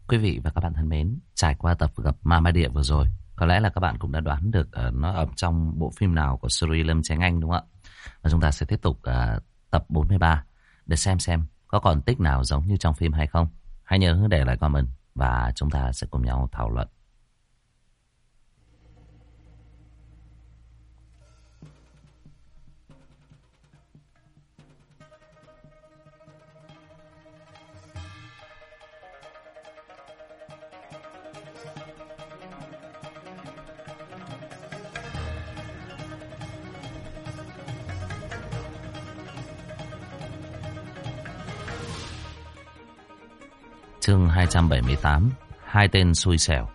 Quý vị và các bạn thân mến, trải qua tập gặp Ma Ma Địa vừa rồi, có lẽ là các bạn cũng đã đoán được nó ở trong bộ phim nào của series Lâm Chánh Anh đúng không ạ? Và chúng ta sẽ tiếp tục tập 43 để xem có còn tích nào giống như trong phim hay không. Hãy nhớ để lại comment và chúng ta sẽ cùng nhau thảo luận. Chương 278, hai tên xui xẻo.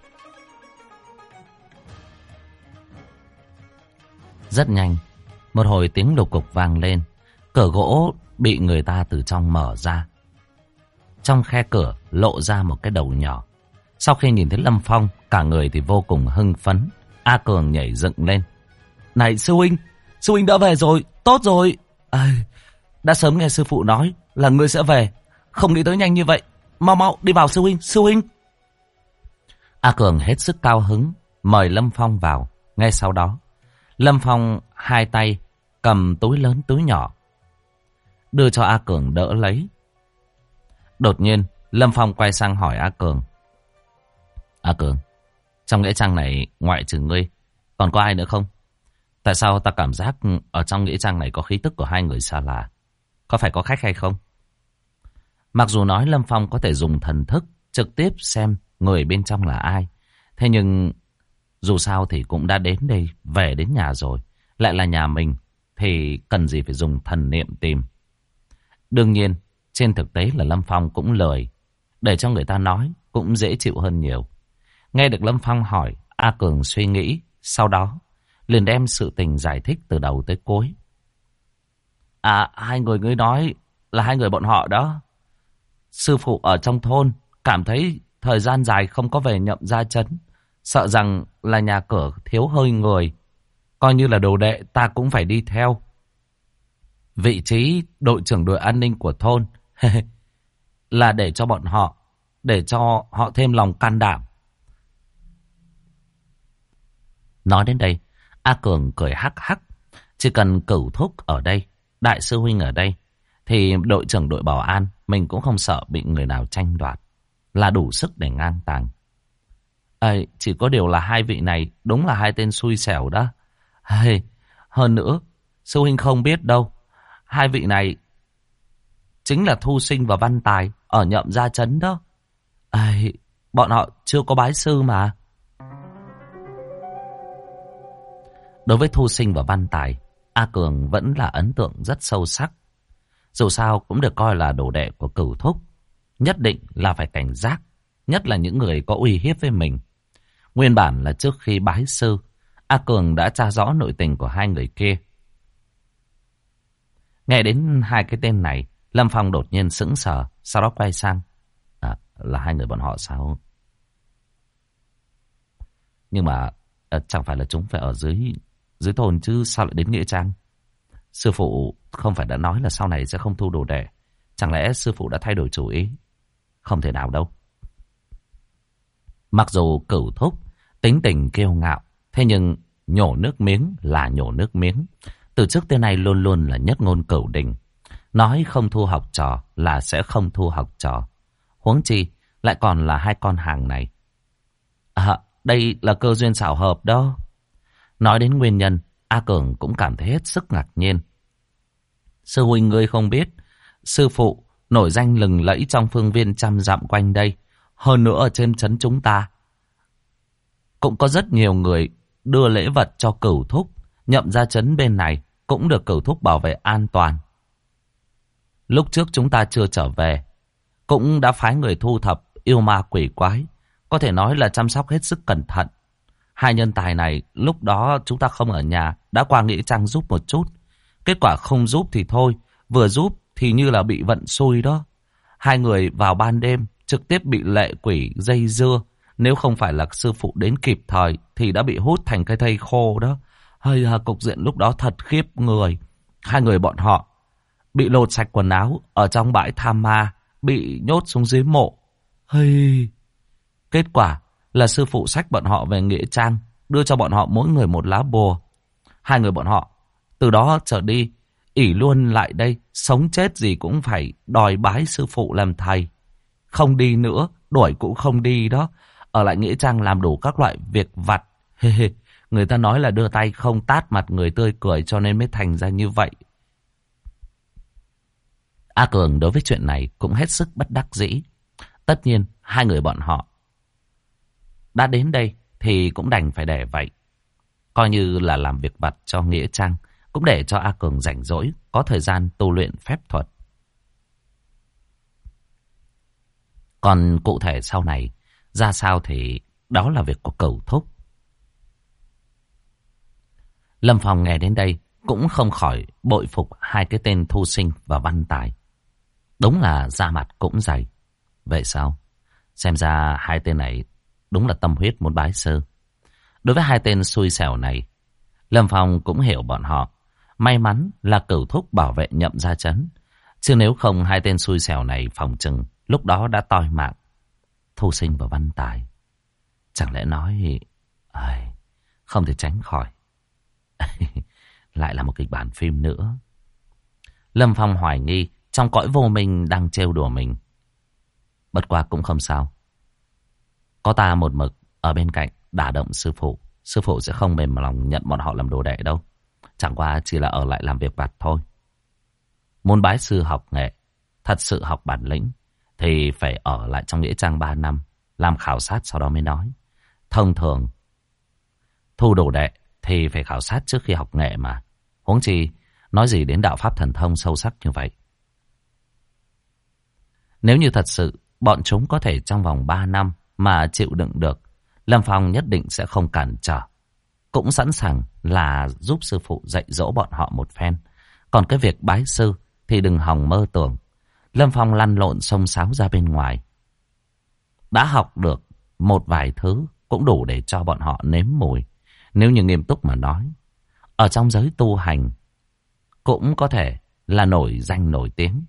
Rất nhanh, một hồi tiếng lục cục vang lên, cửa gỗ bị người ta từ trong mở ra. Trong khe cửa lộ ra một cái đầu nhỏ. Sau khi nhìn thấy Lâm Phong, cả người thì vô cùng hưng phấn. A Cường nhảy dựng lên. Này sư huynh đã về rồi, tốt rồi. Đã sớm nghe sư phụ nói là ngươi sẽ về, không nghĩ tới nhanh như vậy. Mau đi vào sư huynh. A Cường hết sức cao hứng mời Lâm Phong vào. Ngay sau đó Lâm Phong hai tay cầm túi lớn túi nhỏ đưa cho A Cường đỡ lấy. Đột nhiên Lâm Phong quay sang hỏi A Cường: A Cường, trong nghĩa trang này ngoại trừ ngươi còn có ai nữa không? Tại sao ta cảm giác ở trong nghĩa trang này có khí tức của hai người xa lạ? Có phải có khách hay không? Mặc dù nói Lâm Phong có thể dùng thần thức trực tiếp xem người bên trong là ai, thế nhưng dù sao thì cũng đã đến đây, về đến nhà rồi, lại là nhà mình, thì cần gì phải dùng thần niệm tìm. Đương nhiên, trên thực tế là Lâm Phong cũng lười, để cho người ta nói cũng dễ chịu hơn nhiều. Nghe được Lâm Phong hỏi, A Cường suy nghĩ, sau đó liền đem sự tình giải thích từ đầu tới cuối. Hai người ngươi nói là hai người bọn họ đó. Sư phụ ở trong thôn cảm thấy thời gian dài không có về Nhậm Gia Trấn, sợ rằng là nhà cửa thiếu hơi người, coi như là đồ đệ ta cũng phải đi theo. Vị trí đội trưởng đội an ninh của thôn là để cho bọn họ, để cho họ thêm lòng can đảm. Nói đến đây, A Cường cười hắc hắc. Chỉ cần Cửu Thúc ở đây, đại sư huynh ở đây, thì đội trưởng đội bảo an mình cũng không sợ bị người nào tranh đoạt, là đủ sức để ngang tàng. Chỉ có điều là hai vị này đúng là hai tên xui xẻo đó. Hơn nữa, sư huynh không biết đâu, hai vị này chính là Thu Sinh và Văn Tài ở Nhậm Gia Trấn đó. Bọn họ chưa có bái sư mà. Đối với Thu Sinh và Văn Tài, A Cường vẫn là ấn tượng rất sâu sắc. Dù sao cũng được coi là đồ đệ của Cửu Thúc, nhất định là phải cảnh giác, nhất là những người có uy hiếp với mình. Nguyên bản là trước khi bái sư, A Cường đã tra rõ nội tình của hai người kia. Nghe đến hai cái tên này, Lâm Phong đột nhiên sững sờ, sau đó quay sang. Là hai người bọn họ sao? Nhưng mà chẳng phải là chúng phải ở dưới thôn chứ, sao lại đến nghĩa trang? Sư phụ không phải đã nói là sau này sẽ không thu đồ đệ? Chẳng lẽ sư phụ đã thay đổi chủ ý? Không thể nào đâu. Mặc dù Cửu Thúc tính tình kiêu ngạo, thế nhưng nhổ nước miếng là nhổ nước miếng. Từ trước tới nay luôn luôn là nhất ngôn cửu đình. Nói không thu học trò là sẽ không thu học trò. Huống chi lại còn là hai con hàng này. Đây là cơ duyên xảo hợp đó. Nói đến nguyên nhân, A Cường cũng cảm thấy hết sức ngạc nhiên. Sư huynh ngươi không biết, sư phụ nổi danh lừng lẫy trong phương viên trăm dặm quanh đây. Hơn nữa ở trên trấn chúng ta cũng có rất nhiều người đưa lễ vật cho Cửu Thúc. Nhậm Gia Trấn bên này cũng được Cửu Thúc bảo vệ an toàn. Lúc trước chúng ta chưa trở về, cũng đã phái người thu thập yêu ma quỷ quái, có thể nói là chăm sóc hết sức cẩn thận. Hai nhân tài này lúc đó chúng ta không ở nhà, đã qua nghĩa trang giúp một chút. Kết quả không giúp thì thôi, vừa giúp thì như là bị vận xui đó. Hai người vào ban đêm trực tiếp bị lệ quỷ dây dưa. Nếu không phải là sư phụ đến kịp thời thì đã bị hút thành cái thây khô đó. Cục diện lúc đó thật khiếp người. Hai người bọn họ bị lột sạch quần áo ở trong bãi tham ma, bị nhốt xuống dưới mộ. Kết quả là sư phụ xách bọn họ về nghĩa trang, đưa cho bọn họ mỗi người một lá bùa. Hai người bọn họ từ đó trở đi ỷ luôn lại đây, sống chết gì cũng phải đòi bái sư phụ làm thầy. Không đi nữa, đuổi cũng không đi đó. Ở lại nghĩa trang làm đủ các loại việc vặt. Người ta nói là đưa tay không tát mặt người tươi cười, cho nên mới thành ra như vậy. A Cường đối với chuyện này cũng hết sức bất đắc dĩ. Tất nhiên hai người bọn họ đã đến đây thì cũng đành phải để vậy. Coi như là làm việc vặt cho nghĩa trang, cũng để cho A Cường rảnh rỗi, có thời gian tu luyện phép thuật. Còn cụ thể sau này ra sao thì đó là việc của Cửu Thúc. Lâm Phong nghe đến đây cũng không khỏi bội phục hai cái tên Thu Sinh và Văn Tài. Đúng là da mặt cũng dày. Vậy sao? Xem ra hai tên này đúng là tâm huyết muốn bái sư. Đối với hai tên xui xẻo này, Lâm Phong cũng hiểu bọn họ. May mắn là Cửu Thúc bảo vệ Nhậm Gia Trấn. Chứ nếu không hai tên xui xẻo này phòng chừng lúc đó đã toi mạng. Thu Sinh và Văn Tài. Chẳng lẽ nói... không thể tránh khỏi. Lại là một kịch bản phim nữa. Lâm Phong hoài nghi trong cõi vô minh đang trêu đùa mình. Bất quá cũng không sao. Có ta một mực ở bên cạnh đả động sư phụ. Sư phụ sẽ không mềm lòng nhận bọn họ làm đồ đệ đâu. Chẳng qua chỉ là ở lại làm việc vặt thôi. Muốn bái sư học nghệ, thật sự học bản lĩnh, thì phải ở lại trong nghĩa trang 3 năm, làm khảo sát sau đó mới nói. Thông thường, thu đồ đệ thì phải khảo sát trước khi học nghệ mà. Huống chi, nói gì đến đạo pháp thần thông sâu sắc như vậy. Nếu như thật sự bọn chúng có thể trong vòng 3 năm mà chịu đựng được, Lâm Phong nhất định sẽ không cản trở. Cũng sẵn sàng là giúp sư phụ dạy dỗ bọn họ một phen. Còn cái việc bái sư thì đừng hòng mơ tưởng. Lâm Phong lăn lộn xông xáo ra bên ngoài. Đã học được một vài thứ cũng đủ để cho bọn họ nếm mùi. Nếu như nghiêm túc mà nói, ở trong giới tu hành cũng có thể là nổi danh nổi tiếng.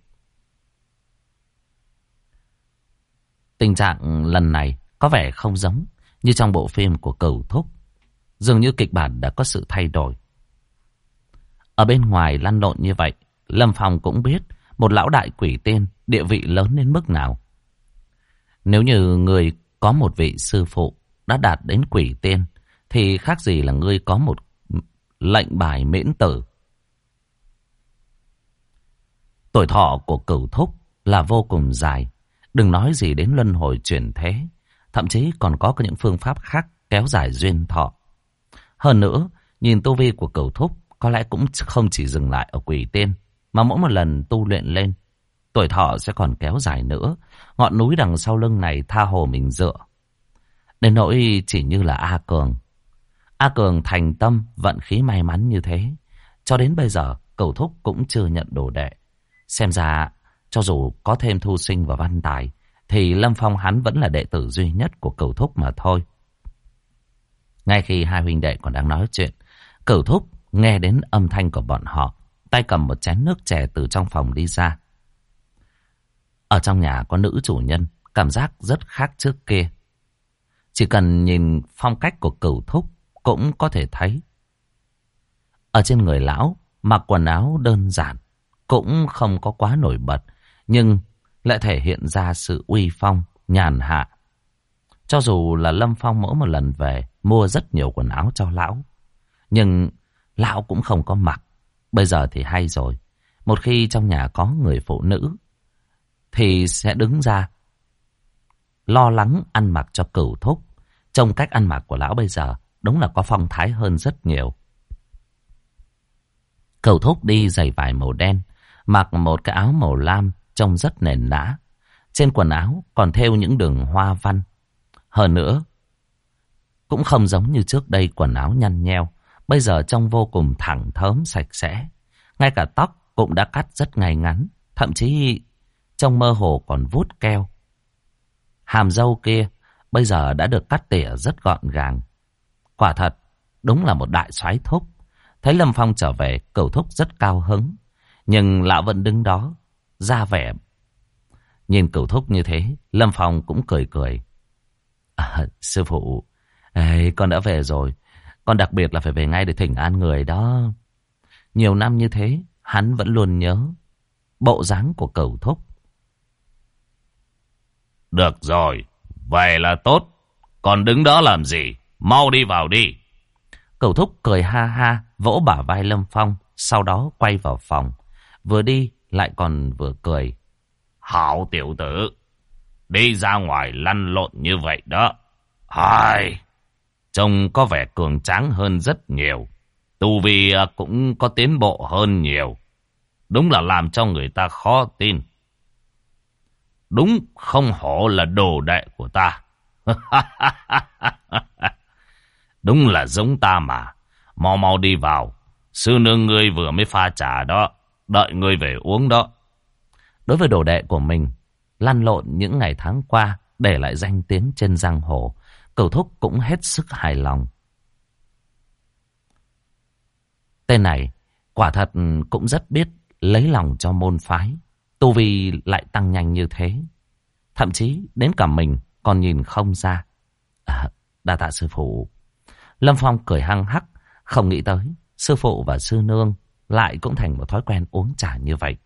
Tình trạng lần này có vẻ không giống như trong bộ phim của Cửu Thúc. Dường như kịch bản đã có sự thay đổi. Ở bên ngoài lăn lộn như vậy, Lâm Phong cũng biết một lão đại quỷ tiên địa vị lớn đến mức nào. Nếu như người có một vị sư phụ đã đạt đến quỷ tiên, thì khác gì là ngươi có một lệnh bài miễn tử. Tuổi thọ của Cửu Thúc là vô cùng dài. Đừng nói gì đến luân hồi chuyển thế. Thậm chí còn có những phương pháp khác kéo dài duyên thọ. Hơn nữa, nhìn tu vi của Cửu Thúc có lẽ cũng không chỉ dừng lại ở quỷ tiên, mà mỗi một lần tu luyện lên, tuổi thọ sẽ còn kéo dài nữa. Ngọn núi đằng sau lưng này tha hồ mình dựa. Đến nỗi chỉ như là A Cường. A Cường thành tâm, vận khí may mắn như thế. Cho đến bây giờ, Cửu Thúc cũng chưa nhận đồ đệ. Xem ra, cho dù có thêm Thu Sinh và Văn Tài, thì Lâm Phong hắn vẫn là đệ tử duy nhất của Cửu Thúc mà thôi. Ngay khi hai huynh đệ còn đang nói chuyện, Cửu Thúc nghe đến âm thanh của bọn họ, tay cầm một chén nước chè từ trong phòng đi ra. Ở trong nhà có nữ chủ nhân, cảm giác rất khác trước kia. Chỉ cần nhìn phong cách của Cửu Thúc cũng có thể thấy. Ở trên người lão, mặc quần áo đơn giản, cũng không có quá nổi bật, nhưng lại thể hiện ra sự uy phong, nhàn hạ. Cho dù là Lâm Phong mỗi một lần về mua rất nhiều quần áo cho lão, nhưng lão cũng không có mặc. Bây giờ thì hay rồi. Một khi trong nhà có người phụ nữ thì sẽ đứng ra lo lắng ăn mặc cho Cửu Thúc. Trông cách ăn mặc của lão bây giờ đúng là có phong thái hơn rất nhiều. Cửu Thúc đi giày vải màu đen, mặc một cái áo màu lam trông rất nền nã. Trên quần áo còn thêu những đường hoa văn. Hơn nữa, cũng không giống như trước đây quần áo nhăn nheo. Bây giờ trông vô cùng thẳng thớm sạch sẽ. Ngay cả tóc cũng đã cắt rất ngay ngắn. Thậm chí trông mơ hồ còn vuốt keo. Hàm râu kia bây giờ đã được cắt tỉa rất gọn gàng. Quả thật, đúng là một đại soái thúc. Thấy Lâm Phong trở về, Cửu Thúc rất cao hứng. Nhưng lão vẫn đứng đó, ra vẻ. Nhìn Cửu Thúc như thế, Lâm Phong cũng cười cười. Sư phụ, ê, con đã về rồi. Con đặc biệt là phải về ngay để thỉnh an người đó. Nhiều năm như thế, hắn vẫn luôn nhớ bộ dáng của Cửu thúc. Được rồi, vậy là tốt. Còn đứng đó làm gì? Mau đi vào đi. Cửu thúc cười ha ha, vỗ bả vai Lâm Phong, sau đó quay vào phòng. Vừa đi lại còn vừa cười. Hảo tiểu tử, đi ra ngoài lăn lộn như vậy đó. Ai, trông có vẻ cường tráng hơn rất nhiều. Tu vi cũng có tiến bộ hơn nhiều. Đúng là làm cho người ta khó tin. Đúng không hổ là đồ đệ của ta. Đúng là giống ta mà. Mau mau đi vào. Sư nương ngươi vừa mới pha trà đó. Đợi ngươi về uống đó. Đối với đồ đệ của mình, lăn lộn những ngày tháng qua, để lại danh tiếng trên giang hồ, Cửu thúc cũng hết sức hài lòng. Tên này quả thật cũng rất biết lấy lòng cho môn phái. Tu vi lại tăng nhanh như thế. Thậm chí đến cả mình còn nhìn không ra. Đa tạ sư phụ. Lâm Phong cười hăng hắc, không nghĩ tới sư phụ và sư nương lại cũng thành một thói quen uống trà như vậy.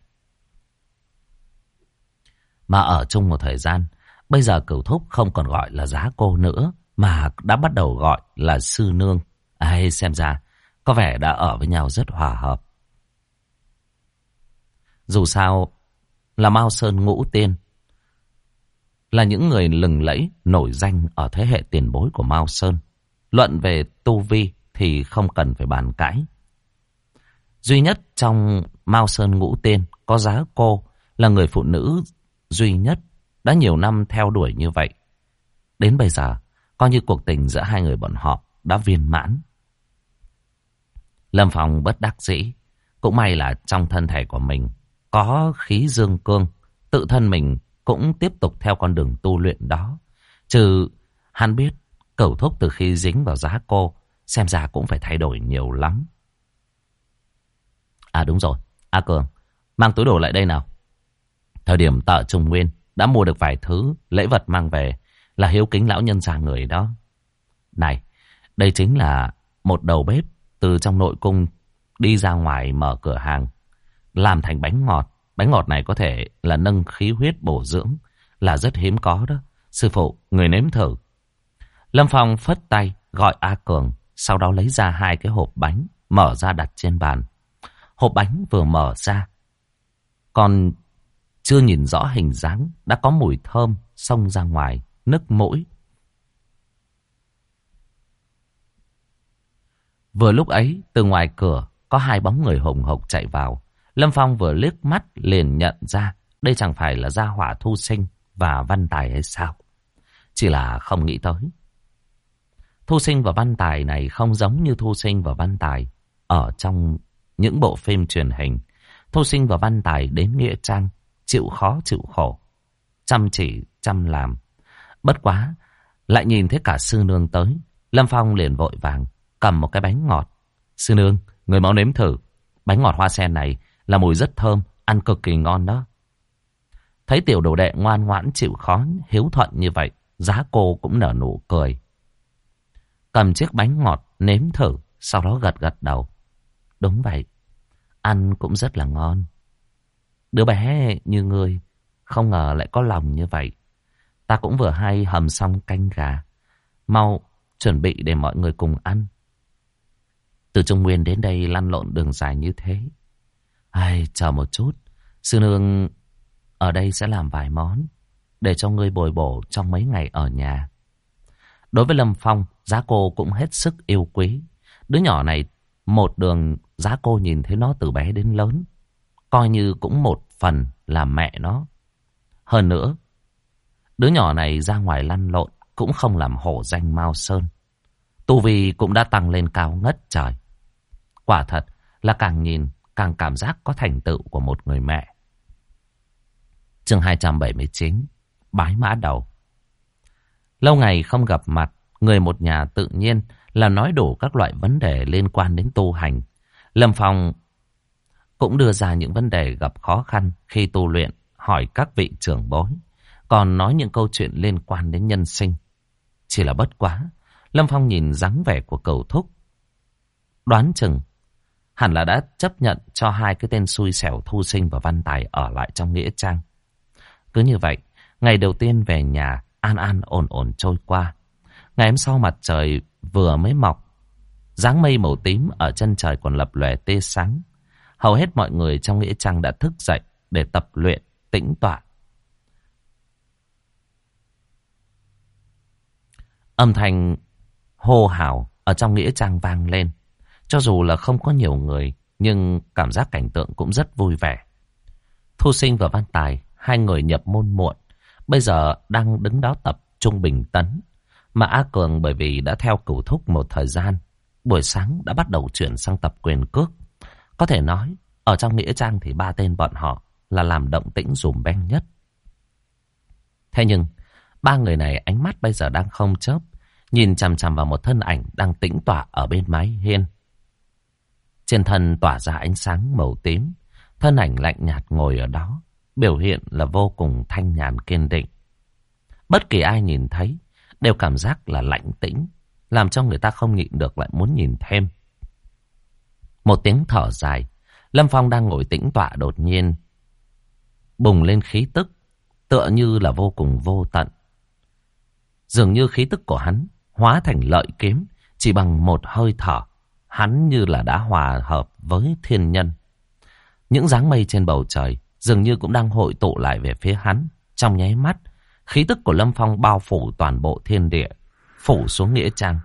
Mà ở chung một thời gian, bây giờ Cửu thúc không còn gọi là Giá cô nữa, mà đã bắt đầu gọi là sư nương. Ai xem ra có vẻ đã ở với nhau rất hòa hợp. Dù sao là Mao Sơn Ngũ Tiên, là những người lừng lẫy nổi danh ở thế hệ tiền bối của Mao Sơn. Luận về tu vi thì không cần phải bàn cãi. Duy nhất trong Mao Sơn Ngũ Tiên có Giá cô, là người phụ nữ duy nhất đã nhiều năm theo đuổi như vậy. Đến bây giờ, coi như cuộc tình giữa hai người bọn họ đã viên mãn. Lâm Phong bất đắc dĩ. Cũng may là trong thân thể của mình có khí dương cương, tự thân mình cũng tiếp tục theo con đường tu luyện đó. Chứ hắn biết Cửu thúc từ khi dính vào Giá cô, xem ra cũng phải thay đổi nhiều lắm. À đúng rồi, A Cường, mang túi đồ lại đây nào. Thời điểm tại Trung Nguyên đã mua được vài thứ lễ vật mang về, là hiếu kính lão nhân già người đó. Này, đây chính là một đầu bếp từ trong nội cung đi ra ngoài mở cửa hàng, làm thành bánh ngọt. Bánh ngọt này có thể là nâng khí huyết bổ dưỡng, là rất hiếm có đó. Sư phụ, người nếm thử. Lâm Phong phất tay gọi A Cường, sau đó lấy ra 2 cái hộp bánh, mở ra đặt trên bàn. Hộp bánh vừa mở ra, còn chưa nhìn rõ hình dáng, đã có mùi thơm xông ra ngoài, nức mũi. Vừa lúc ấy, từ ngoài cửa có 2 bóng người hùng hục chạy vào. Lâm Phong vừa liếc mắt liền nhận ra đây chẳng phải là Gia Hỏa Thu Sinh và Văn Tài hay sao. Chỉ là không nghĩ tới, Thu Sinh và Văn Tài này không giống như Thu Sinh và Văn Tài ở trong những bộ phim truyền hình. Thu Sinh và Văn Tài đến nghĩa trang, chịu khó chịu khổ, chăm chỉ chăm làm. Bất quá lại nhìn thấy cả sư nương tới, Lâm Phong liền vội vàng cầm một cái bánh ngọt. Sư nương, người mau nếm thử. Bánh ngọt hoa sen này là mùi rất thơm, ăn cực kỳ ngon đó. Thấy tiểu đồ đệ ngoan ngoãn chịu khó hiếu thuận như vậy, Giá cô cũng nở nụ cười, cầm chiếc bánh ngọt nếm thử, sau đó gật gật đầu. Đúng vậy, ăn cũng rất là ngon. Đứa bé như ngươi không ngờ lại có lòng như vậy. Ta cũng vừa hay hầm xong canh gà, mau chuẩn bị để mọi người cùng ăn. Từ Trung Nguyên đến đây lăn lộn đường dài như thế. Ai, chờ một chút, sư nương ở đây sẽ làm vài món để cho ngươi bồi bổ trong mấy ngày ở nhà. Đối với Lâm Phong, Giá cô cũng hết sức yêu quý. Đứa nhỏ này một đường Giá cô nhìn thấy nó từ bé đến lớn, coi như cũng một phần là mẹ nó. Hơn nữa, đứa nhỏ này ra ngoài lăn lộn cũng không làm hổ danh Mao Sơn. Tu vi cũng đã tăng lên cao ngất trời. Quả thật là càng nhìn càng cảm giác có thành tựu của một người mẹ. Chương 279, Bái mã đầu. Lâu ngày không gặp mặt, người một nhà tự nhiên là nói đủ các loại vấn đề liên quan đến tu hành. Lâm Phong cũng đưa ra những vấn đề gặp khó khăn khi tu luyện, hỏi các vị trưởng bối, còn nói những câu chuyện liên quan đến nhân sinh. Chỉ là bất quá, Lâm Phong nhìn dáng vẻ của Cửu Thúc, đoán chừng hẳn là đã chấp nhận cho hai cái tên xui xẻo Thu Sinh và Văn Tài ở lại trong nghĩa trang. Cứ như vậy, ngày đầu tiên về nhà an an ổn ổn trôi qua. Ngày hôm sau mặt trời vừa mới mọc, dáng mây màu tím ở chân trời còn lập lòe tia sáng. Hầu hết mọi người trong nghĩa trang đã thức dậy để tập luyện, tĩnh tọa. Âm thanh hô hào ở trong nghĩa trang vang lên. Cho dù là không có nhiều người, nhưng cảm giác cảnh tượng cũng rất vui vẻ. Thu Sinh và Văn Tài, hai người nhập môn muộn, bây giờ đang đứng đó tập trung bình tấn. Mà A Cường bởi vì đã theo Cửu Thúc một thời gian, buổi sáng đã bắt đầu chuyển sang tập quyền cước. Có thể nói, ở trong nghĩa trang thì ba tên bọn họ là làm động tĩnh dùm beng nhất. Thế nhưng, ba người này ánh mắt bây giờ đang không chớp, nhìn chằm chằm vào một thân ảnh đang tĩnh tọa ở bên mái hiên. Trên thân tỏa ra ánh sáng màu tím, thân ảnh lạnh nhạt ngồi ở đó, biểu hiện là vô cùng thanh nhàn kiên định. Bất kỳ ai nhìn thấy đều cảm giác là lạnh tĩnh, làm cho người ta không nhịn được lại muốn nhìn thêm. Một tiếng thở dài, Lâm Phong đang ngồi tĩnh tọa đột nhiên bùng lên khí tức, tựa như là vô cùng vô tận. Dường như khí tức của hắn hóa thành lợi kiếm, chỉ bằng một hơi thở, hắn như là đã hòa hợp với thiên nhân. Những dáng mây trên bầu trời dường như cũng đang hội tụ lại về phía hắn. Trong nháy mắt, khí tức của Lâm Phong bao phủ toàn bộ thiên địa, phủ xuống nghĩa trang.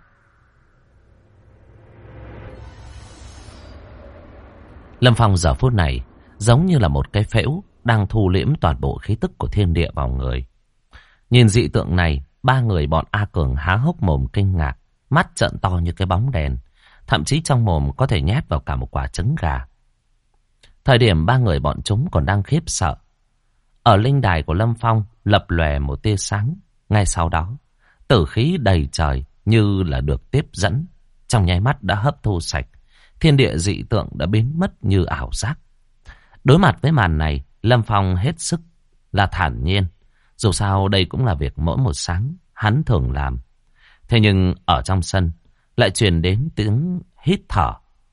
Lâm Phong giờ phút này giống như là một cái phễu đang thu liễm toàn bộ khí tức của thiên địa vào người. Nhìn dị tượng này, ba người bọn A Cường há hốc mồm kinh ngạc, mắt trợn to như cái bóng đèn, thậm chí trong mồm có thể nhét vào cả một quả trứng gà. Thời điểm ba người bọn chúng còn đang khiếp sợ, ở linh đài của Lâm Phong lập lòe một tia sáng. Ngay sau đó, tử khí đầy trời như là được tiếp dẫn, trong nháy mắt đã hấp thu sạch. Thiên địa dị tượng đã biến mất như ảo giác. Đối mặt với màn này, Lâm Phong hết sức là thản nhiên. Dù sao đây cũng là việc mỗi một sáng hắn thường làm. Thế nhưng ở trong sân lại truyền đến tiếng hít thở.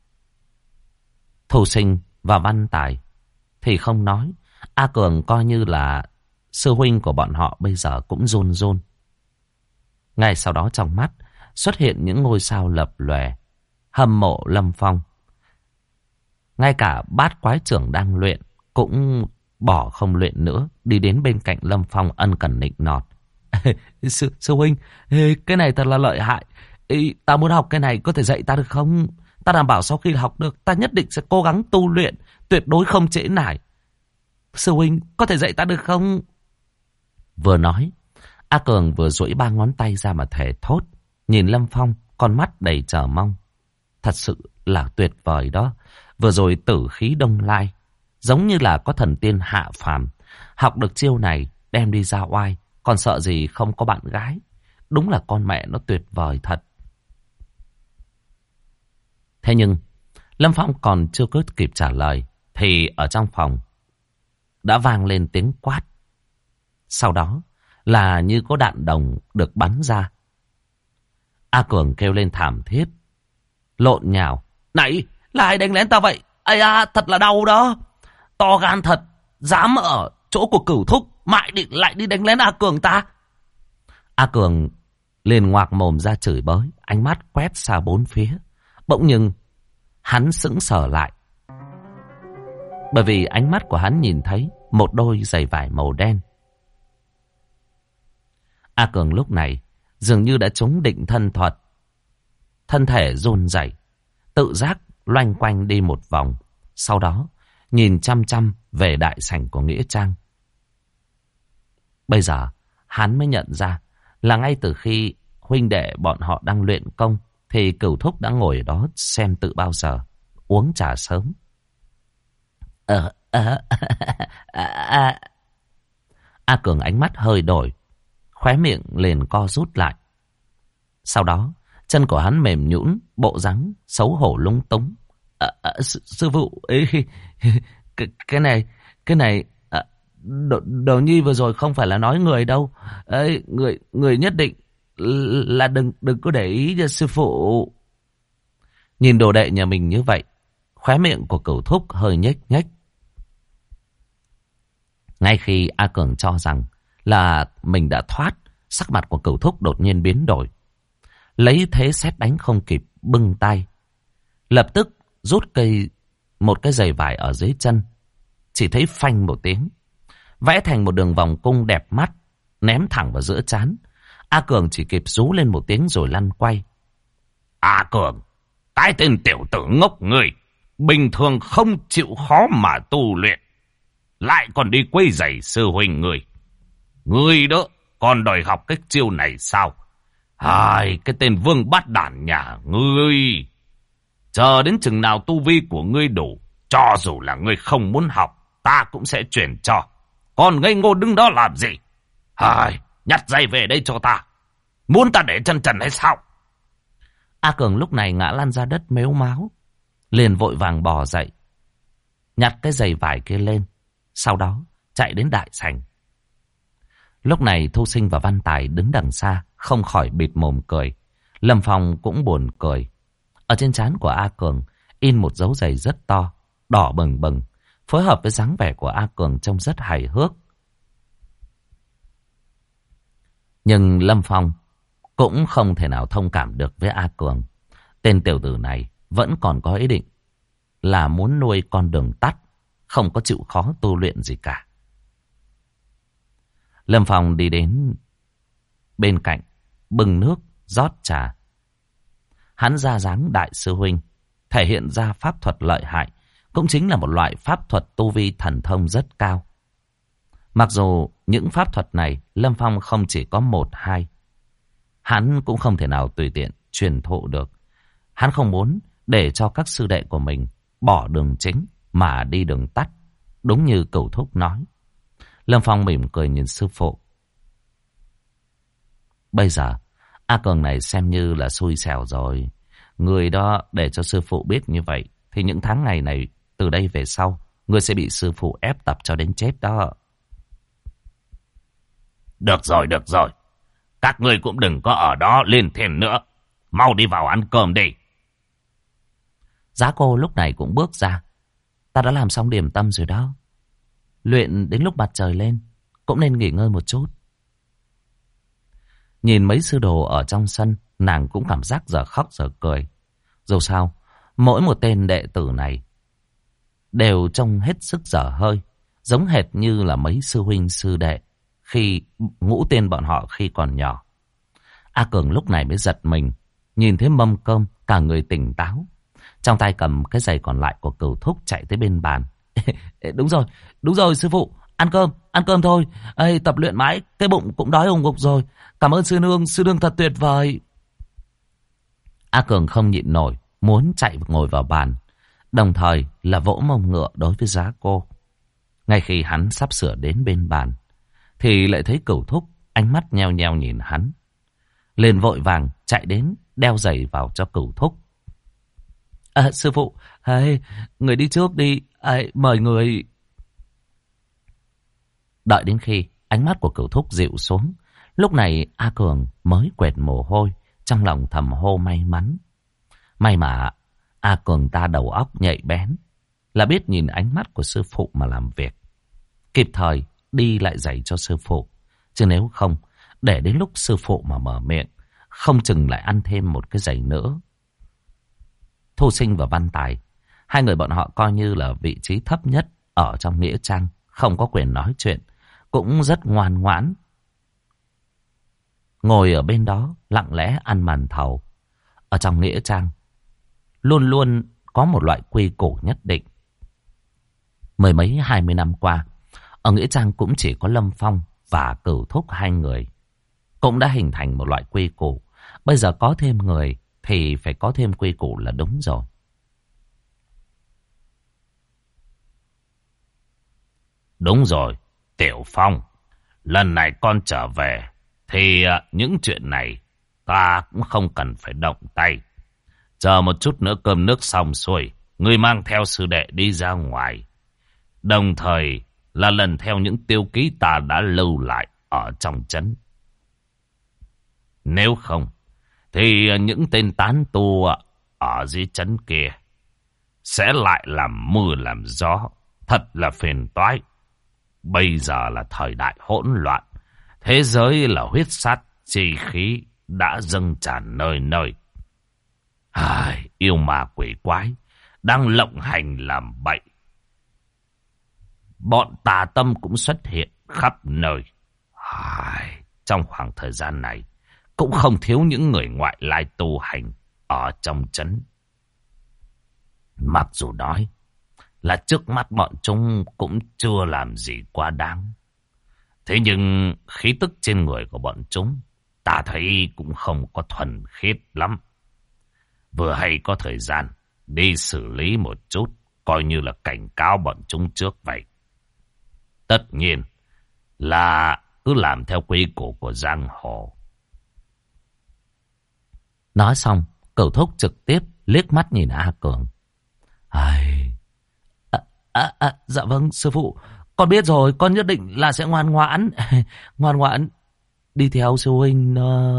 Thu Sinh và Văn Tài thì không nói. A Cường coi như là sư huynh của bọn họ bây giờ cũng run run. Ngay sau đó trong mắt xuất hiện những ngôi sao lập lòe, hâm mộ Lâm Phong. Ngay cả Bát Quái Trưởng đang luyện cũng bỏ không luyện nữa, đi đến bên cạnh Lâm Phong ân cần nịnh nọt. Sư huynh, cái này thật là lợi hại. Ta muốn học cái này, có thể dạy ta được không? Ta đảm bảo sau khi học được, ta nhất định sẽ cố gắng tu luyện, tuyệt đối không trễ nải. Sư huynh, có thể dạy ta được không? Vừa nói, A Cường vừa duỗi ba ngón tay ra mà thề thốt, nhìn Lâm Phong, con mắt đầy chờ mong. Thật sự là tuyệt vời đó. Vừa rồi tử khí đông lai, giống như là có thần tiên hạ phàm. Học được chiêu này, đem đi ra oai, còn sợ gì không có bạn gái. Đúng là con mẹ nó tuyệt vời thật. Thế nhưng, Lâm Phong còn chưa kịp trả lời, thì ở trong phòng đã vang lên tiếng quát. Sau đó là như có đạn đồng được bắn ra. A Cường kêu lên thảm thiết, lộn nhào. Này, là ai đánh lén ta vậy? Ây à, thật là đau đó. To gan thật, dám ở chỗ của Cửu Thúc mãi định lại đi đánh lén A Cường ta. A Cường liền ngoạc mồm ra chửi bới, ánh mắt quét xa bốn phía. Bỗng nhưng hắn sững sờ lại, bởi vì ánh mắt của hắn nhìn thấy một đôi giày vải màu đen. A Cường lúc này dường như đã trúng định thân thuật, thân thể run rẩy, tự giác loanh quanh đi một vòng, sau đó nhìn chăm chăm về đại sảnh của nghĩa trang. Bây giờ hắn mới nhận ra là ngay từ khi huynh đệ bọn họ đang luyện công thì Cửu Thúc đã ngồi ở đó xem tự bao giờ, uống trà sớm. A Cường ánh mắt hơi đổi, khóe miệng liền co rút lại. Sau đó chân của hắn mềm nhũn, bộ dáng xấu hổ lúng túng. Sư phụ ấy, cái này Đồ Nhi vừa rồi không phải là nói người đâu ấy, người nhất định là đừng có để ý cho sư phụ. Nhìn đồ đệ nhà mình như vậy, khóe miệng của Cửu Thúc hơi nhếch nhếch. Ngay khi A Cường cho rằng là mình đã thoát, sắc mặt của Cửu Thúc đột nhiên biến đổi. Lấy thế sét đánh không kịp, bưng tay. Lập tức rút một cái giày vải ở dưới chân. Chỉ thấy phanh một tiếng, vẽ thành một đường vòng cung đẹp mắt, ném thẳng vào giữa trán. A Cường chỉ kịp rú lên một tiếng rồi lăn quay. A Cường, cái tên tiểu tử ngốc người, bình thường không chịu khó mà tu luyện, lại còn đi quấy rầy sư huynh người. Người đó còn đòi học cái chiêu này sao? Cái tên vương bát đản nhà ngươi. Chờ đến chừng nào tu vi của ngươi đủ, cho dù là ngươi không muốn học, ta cũng sẽ truyền cho. Còn ngây ngô đứng đó làm gì? Nhặt giày về đây cho ta. Muốn ta để chân trần hay sao? A Cường lúc này ngã lăn ra đất mếu máo, liền vội vàng bò dậy, nhặt cái giày vải kia lên, sau đó chạy đến đại sảnh. Lúc này Thu Sinh và Văn Tài đứng đằng xa, không khỏi bịt mồm cười. Lâm Phong cũng buồn cười. Ở trên trán của A Cường in một dấu giày rất to, đỏ bừng bừng, phối hợp với dáng vẻ của A Cường trông rất hài hước. Nhưng Lâm Phong cũng không thể nào thông cảm được với A Cường. Tên tiểu tử này vẫn còn có ý định là muốn nuôi con đường tắt, không có chịu khó tu luyện gì cả. Lâm Phong đi đến bên cạnh, bưng nước, rót trà. Hắn ra dáng đại sư huynh, thể hiện ra pháp thuật lợi hại, cũng chính là một loại pháp thuật tu vi thần thông rất cao. Mặc dù những pháp thuật này Lâm Phong không chỉ có 1-2, hắn cũng không thể nào tùy tiện truyền thụ được. Hắn không muốn để cho các sư đệ của mình bỏ đường chính mà đi đường tắt, đúng như Cửu Thúc nói. Lâm Phong mỉm cười nhìn sư phụ. Bây giờ A Cường này xem như là xui xẻo rồi. Người đó để cho sư phụ biết như vậy, thì những tháng ngày này từ đây về sau, người sẽ bị sư phụ ép tập cho đến chết đó. Được rồi, được rồi. Các ngươi cũng đừng có ở đó lên thêm nữa. Mau đi vào ăn cơm đi. Giá cô lúc này cũng bước ra. Ta đã làm xong điểm tâm rồi đó. Luyện đến lúc mặt trời lên, cũng nên nghỉ ngơi một chút. Nhìn mấy sư đồ ở trong sân, nàng cũng cảm giác giờ khóc giờ cười. Dù sao, mỗi một tên đệ tử này đều trông hết sức dở hơi, giống hệt như là mấy sư huynh sư đệ khi ngũ tên bọn họ khi còn nhỏ. A Cường lúc này mới giật mình, nhìn thấy mâm cơm, cả người tỉnh táo. Trong tay cầm cái giày còn lại của Cửu Thúc chạy tới bên bàn. Đúng rồi sư phụ, ăn cơm thôi. Tập luyện mãi, cái bụng cũng đói ùng ục rồi. Cảm ơn sư nương thật tuyệt vời. A Cường không nhịn nổi, muốn chạy ngồi vào bàn, đồng thời là vỗ mông ngựa đối với Giá Cô. Ngay khi hắn sắp sửa đến bên bàn, thì lại thấy Cửu Thúc ánh mắt nheo nheo nhìn hắn, liền vội vàng chạy đến đeo giày vào cho Cửu Thúc. Sư phụ, người đi trước đi, mời người. Đợi đến khi ánh mắt của Cửu Thúc dịu xuống, lúc này A Cường mới quệt mồ hôi, trong lòng thầm hô may mắn. May mà A Cường ta đầu óc nhạy bén, là biết nhìn ánh mắt của sư phụ mà làm việc, kịp thời đi lại giày cho sư phụ. Chứ nếu không, để đến lúc sư phụ mà mở miệng, không chừng lại ăn thêm một cái giày nữa. Thu Sinh và Văn Tài, hai người bọn họ coi như là vị trí thấp nhất ở trong nghĩa trang, không có quyền nói chuyện, cũng rất ngoan ngoãn, ngồi ở bên đó lặng lẽ ăn màn thầu. Ở trong nghĩa trang luôn luôn có một loại quy củ nhất định. Mười mấy 20 năm qua, ở nghĩa trang cũng chỉ có Lâm Phong và Cửu Thúc hai người, cũng đã hình thành một loại quy củ. Bây giờ có thêm người thì phải có thêm quy củ là đúng rồi. Đúng rồi, Tiểu Phong, lần này con trở về thì những chuyện này ta cũng không cần phải động tay. Chờ một chút nữa cơm nước xong xuôi, ngươi mang theo sư đệ đi ra ngoài. Đồng thời là lần theo những tiêu ký ta đã lưu lại ở trong trấn. Nếu không, thì những tên tán tu ở dưới trấn kia sẽ lại làm mưa làm gió. Thật là phiền toái. Bây giờ là thời đại hỗn loạn. Thế giới là huyết sát chi khí đã dâng tràn nơi nơi. Yêu ma quỷ quái đang lộng hành làm bậy. Bọn tà tâm cũng xuất hiện khắp nơi. Trong khoảng thời gian này cũng không thiếu những người ngoại lai tu hành ở trong trấn. Mặc dù nói là trước mắt bọn chúng cũng chưa làm gì quá đáng, thế nhưng khí tức trên người của bọn chúng ta thấy cũng không có thuần khiết lắm. Vừa hay có thời gian đi xử lý một chút, coi như là cảnh cáo bọn chúng trước vậy. Tất nhiên là cứ làm theo quy củ của giang hồ. Nói xong, Cửu Thúc trực tiếp liếc mắt nhìn A Cường. Dạ vâng, sư phụ. Con biết rồi, con nhất định là sẽ ngoan ngoãn. Ngoan ngoãn đi theo sư huynh.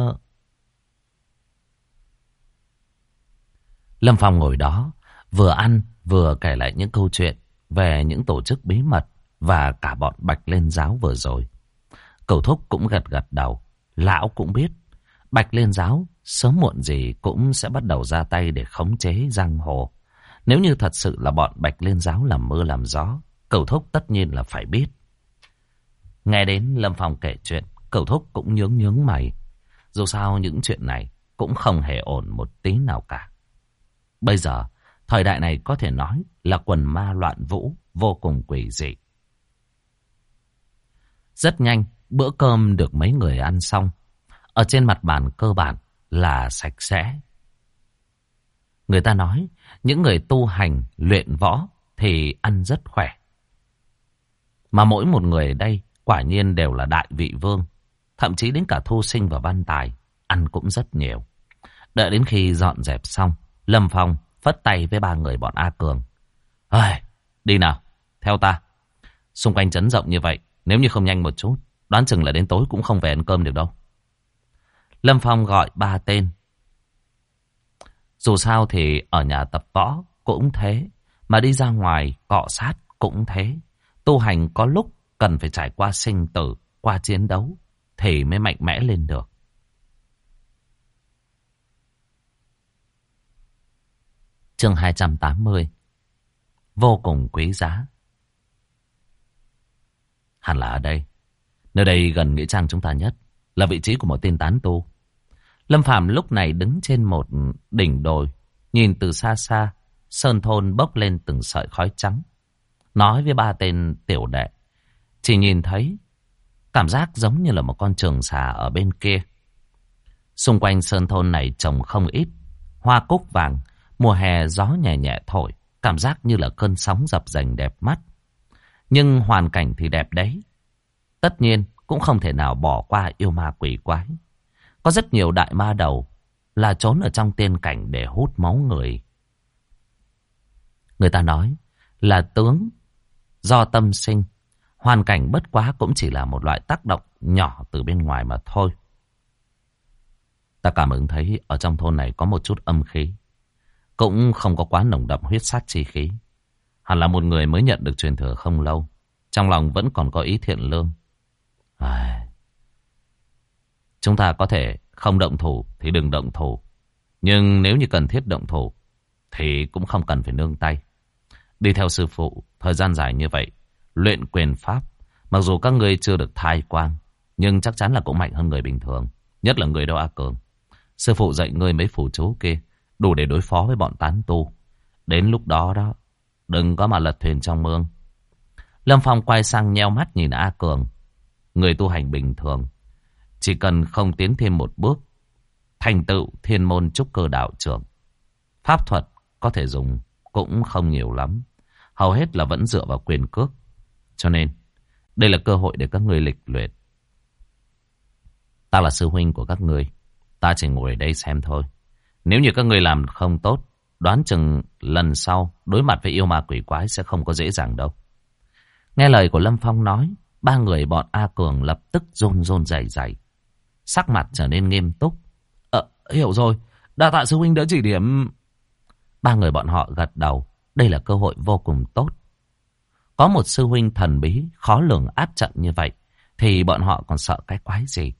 Lâm Phong ngồi đó, vừa ăn vừa kể lại những câu chuyện về những tổ chức bí mật và cả bọn Bạch Liên Giáo vừa rồi. Cửu Thúc cũng gật gật đầu. Lão cũng biết Bạch Liên Giáo sớm muộn gì cũng sẽ bắt đầu ra tay để khống chế giang hồ. Nếu như thật sự là bọn Bạch Liên Giáo làm mưa làm gió, Cửu Thúc tất nhiên là phải biết. Nghe đến Lâm Phong kể chuyện, Cửu Thúc cũng nhướng mày. Dù sao những chuyện này cũng không hề ổn một tí nào cả. Bây giờ, thời đại này có thể nói là quần ma loạn vũ, vô cùng quỷ dị. Rất nhanh, bữa cơm được mấy người ăn xong. Ở trên mặt bàn cơ bản là sạch sẽ. Người ta nói, những người tu hành, luyện võ thì ăn rất khỏe. Mà mỗi một người ở đây quả nhiên đều là đại vị vương. Thậm chí đến cả Thu Sinh và Văn Tài ăn cũng rất nhiều. Đợi đến khi dọn dẹp xong, Lâm Phong phất tay với ba người bọn A Cường. Đi nào, theo ta. Xung quanh trấn rộng như vậy, nếu như không nhanh một chút, đoán chừng là đến tối cũng không về ăn cơm được đâu. Lâm Phong gọi ba tên. Dù sao thì ở nhà tập võ cũng thế, mà đi ra ngoài cọ sát cũng thế. Tu hành có lúc cần phải trải qua sinh tử, qua chiến đấu thì mới mạnh mẽ lên được. Chương 280. Vô cùng quý giá. Hẳn là ở đây. Nơi đây gần nghĩa trang chúng ta nhất, là vị trí của một tên tán tu. Lâm Phàm lúc này đứng trên một đỉnh đồi, nhìn từ xa xa, sơn thôn bốc lên từng sợi khói trắng. Nói với ba tên tiểu đệ, chỉ nhìn thấy, cảm giác giống như là một con trường xà ở bên kia. Xung quanh sơn thôn này trồng không ít hoa cúc vàng, mùa hè gió nhẹ nhẹ thổi, cảm giác như là cơn sóng dập dềnh đẹp mắt. Nhưng hoàn cảnh thì đẹp đấy. Tất nhiên cũng không thể nào bỏ qua yêu ma quỷ quái. Có rất nhiều đại ma đầu là trốn ở trong tiên cảnh để hút máu người. Người ta nói là tướng do tâm sinh, hoàn cảnh bất quá cũng chỉ là một loại tác động nhỏ từ bên ngoài mà thôi. Ta cảm ứng thấy ở trong thôn này có một chút âm khí, cũng không có quá nồng đậm huyết sát chi khí. Hẳn là một người mới nhận được truyền thừa không lâu, trong lòng vẫn còn có ý thiện lương. Chúng ta có thể không động thủ thì đừng động thủ, nhưng nếu như cần thiết động thủ thì cũng không cần phải nương tay. Đi theo sư phụ thời gian dài như vậy, luyện quyền pháp, mặc dù các ngươi chưa được thai quang, nhưng chắc chắn là cũng mạnh hơn người bình thường, nhất là người đâu A Cường. Sư phụ dạy ngươi mấy phù chú kia đủ để đối phó với bọn tán tu. Đến lúc đó đó, đừng có mà lật thuyền trong mương. Lâm Phong quay sang nheo mắt nhìn A Cường. Người tu hành bình thường chỉ cần không tiến thêm một bước, thành tựu thiên môn trúc cơ đạo trưởng, pháp thuật có thể dùng cũng không nhiều lắm, hầu hết là vẫn dựa vào quyền cước. Cho nên đây là cơ hội để các ngươi lịch luyện. Ta là sư huynh của các ngươi, ta chỉ ngồi ở đây xem thôi. Nếu như các ngươi làm không tốt, đoán chừng lần sau đối mặt với yêu ma quỷ quái sẽ không có dễ dàng đâu. Nghe lời của Lâm Phong nói, ba người bọn A Cường lập tức run run rẩy rẩy. sắc mặt trở nên nghiêm túc. Hiểu rồi, đa tạ sư huynh đã chỉ điểm. Ba người bọn họ gật đầu. Đây là cơ hội vô cùng tốt. Có một sư huynh thần bí khó lường áp trận như vậy thì bọn họ còn sợ cái quái gì.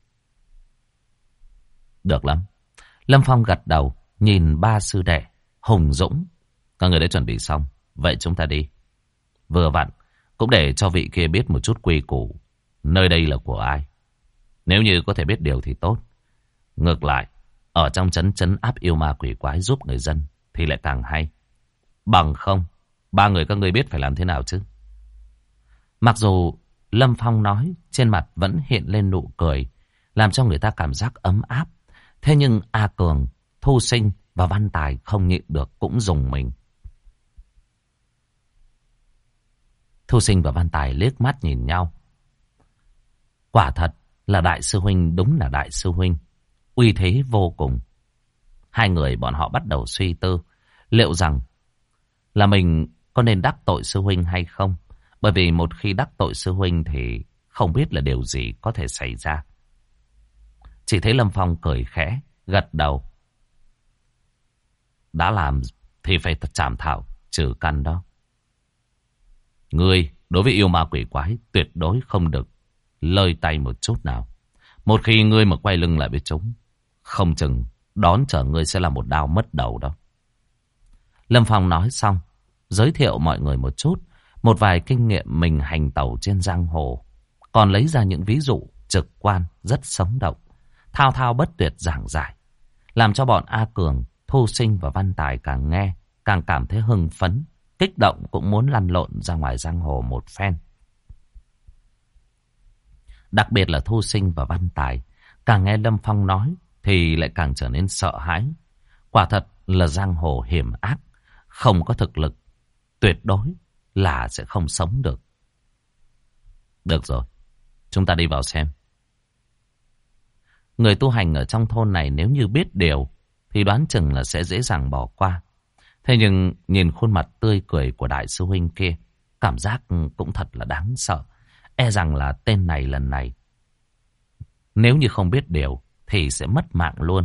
Được lắm. Lâm Phong gật đầu, nhìn ba sư đệ hùng dũng. Các người đã chuẩn bị xong, vậy chúng ta đi. Vừa vặn, cũng để cho vị kia biết một chút quy củ. Nơi đây là của ai. Nếu như có thể biết điều thì tốt. Ngược lại, ở trong trấn áp yêu ma quỷ quái giúp người dân thì lại càng hay. Bằng không, ba người các ngươi biết phải làm thế nào chứ. Mặc dù Lâm Phong nói, trên mặt vẫn hiện lên nụ cười, làm cho người ta cảm giác ấm áp. Thế nhưng A Cường, Thu Sinh và Văn Tài không nhịn được cũng rùng mình. Thu Sinh và Văn Tài liếc mắt nhìn nhau. Quả thật là đại sư huynh, đúng là đại sư huynh. Uy thế vô cùng. Hai người bọn họ bắt đầu suy tư. Liệu rằng là mình có nên đắc tội sư huynh hay không? Bởi vì một khi đắc tội sư huynh thì không biết là điều gì có thể xảy ra. Chỉ thấy Lâm Phong cười khẽ, gật đầu. Đã làm thì phải chảm thảo trừ căn đó. Ngươi đối với yêu ma quỷ quái tuyệt đối không được lơi tay một chút nào. Một khi ngươi mà quay lưng lại với chúng, không chừng đón chờ ngươi sẽ là một đao mất đầu đó. Lâm Phong nói xong, giới thiệu mọi người một chút, một vài kinh nghiệm mình hành tẩu trên giang hồ, còn lấy ra những ví dụ trực quan rất sống động, thao thao bất tuyệt giảng giải, làm cho bọn A Cường, Thu Sinh và Văn Tài càng nghe càng cảm thấy hưng phấn, kích động cũng muốn lăn lộn ra ngoài giang hồ một phen. Đặc biệt là Thu Sinh và Văn Tài, càng nghe Lâm Phong nói thì lại càng trở nên sợ hãi. Quả thật là giang hồ hiểm ác, không có thực lực, tuyệt đối là sẽ không sống được. Được rồi, chúng ta đi vào xem. Người tu hành ở trong thôn này nếu như biết điều thì đoán chừng là sẽ dễ dàng bỏ qua. Thế nhưng nhìn khuôn mặt tươi cười của đại sư huynh kia, cảm giác cũng thật là đáng sợ. E rằng là tên này lần này, nếu như không biết điều thì sẽ mất mạng luôn.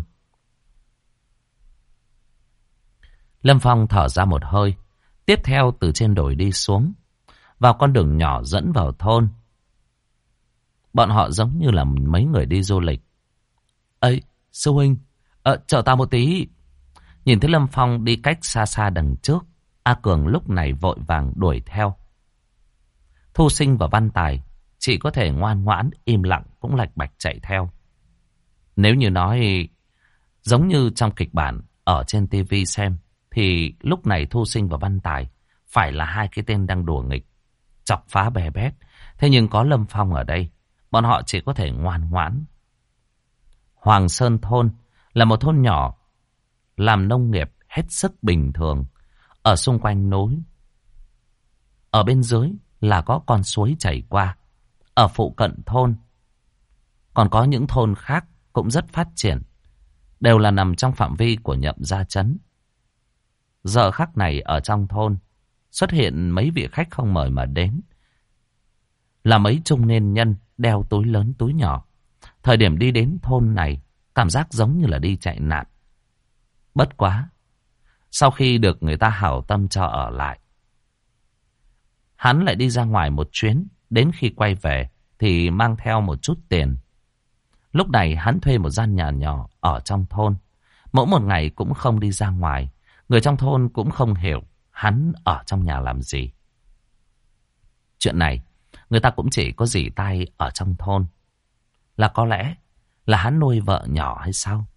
Lâm Phong thở ra một hơi, tiếp theo từ trên đồi đi xuống, vào con đường nhỏ dẫn vào thôn. Bọn họ giống như là mấy người đi du lịch. Ây, sư huynh, chờ ta một tí. Nhìn thấy Lâm Phong đi cách xa xa đằng trước, A Cường lúc này vội vàng đuổi theo. Thu Sinh và Văn Tài chỉ có thể ngoan ngoãn, im lặng cũng lạch bạch chạy theo. Nếu như nói giống như trong kịch bản ở trên TV xem, thì lúc này Thu Sinh và Văn Tài phải là hai cái tên đang đùa nghịch, chọc phá bè bét. Thế nhưng có Lâm Phong ở đây, bọn họ chỉ có thể ngoan ngoãn. Hoàng Sơn thôn là một thôn nhỏ, làm nông nghiệp hết sức bình thường. Ở xung quanh núi, ở bên dưới là có con suối chảy qua. Ở phụ cận thôn còn có những thôn khác cũng rất phát triển, đều là nằm trong phạm vi của Nhậm Gia trấn. Giờ khắc này ở trong thôn xuất hiện mấy vị khách không mời mà đến, là mấy trung niên nhân đeo túi lớn túi nhỏ. Thời điểm đi đến thôn này, cảm giác giống như là đi chạy nạn. Bất quá, sau khi được người ta hảo tâm cho ở lại, hắn lại đi ra ngoài một chuyến. Đến khi quay về thì mang theo một chút tiền. Lúc này hắn thuê một gian nhà nhỏ ở trong thôn, mỗi một ngày cũng không đi ra ngoài. Người trong thôn cũng không hiểu hắn ở trong nhà làm gì. Chuyện này người ta cũng chỉ có dỉ tai ở trong thôn, là có lẽ là hắn nuôi vợ nhỏ hay sao.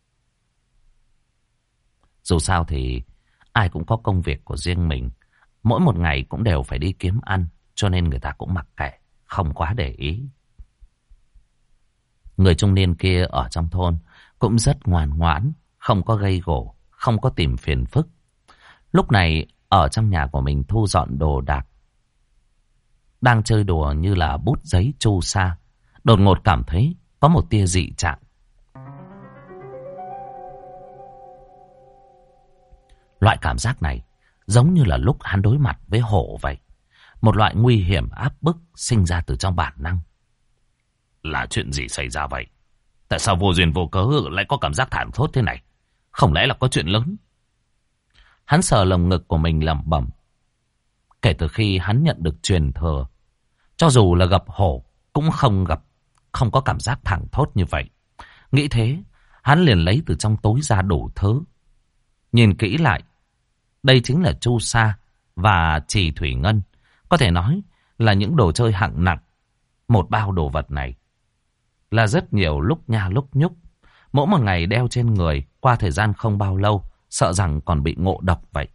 Dù sao thì ai cũng có công việc của riêng mình, mỗi một ngày cũng đều phải đi kiếm ăn, cho nên người ta cũng mặc kệ, không quá để ý. Người trung niên kia ở trong thôn cũng rất ngoan ngoãn, không có gây gổ, không có tìm phiền phức. Lúc này ở trong nhà của mình thu dọn đồ đạc, đang chơi đùa như là bút giấy chu sa, đột ngột cảm thấy có một tia dị trạng. Loại cảm giác này giống như là lúc hắn đối mặt với hổ vậy. Một loại nguy hiểm áp bức sinh ra từ trong bản năng. Là chuyện gì xảy ra vậy? Tại sao vô duyên vô cớ lại có cảm giác thảng thốt thế này? Không lẽ là có chuyện lớn? Hắn sờ lồng ngực của mình lẩm bẩm. Kể từ khi hắn nhận được truyền thừa, cho dù là gặp hổ cũng không có cảm giác thảng thốt như vậy. Nghĩ thế, hắn liền lấy từ trong túi ra đủ thứ. Nhìn kỹ lại, đây chính là chu sa và trì thủy ngân. Có thể nói là những đồ chơi hạng nặng. Một bao đồ vật này là rất nhiều lúc nha lúc nhúc. Mỗi một ngày đeo trên người, qua thời gian không bao lâu, sợ rằng còn bị ngộ độc vậy.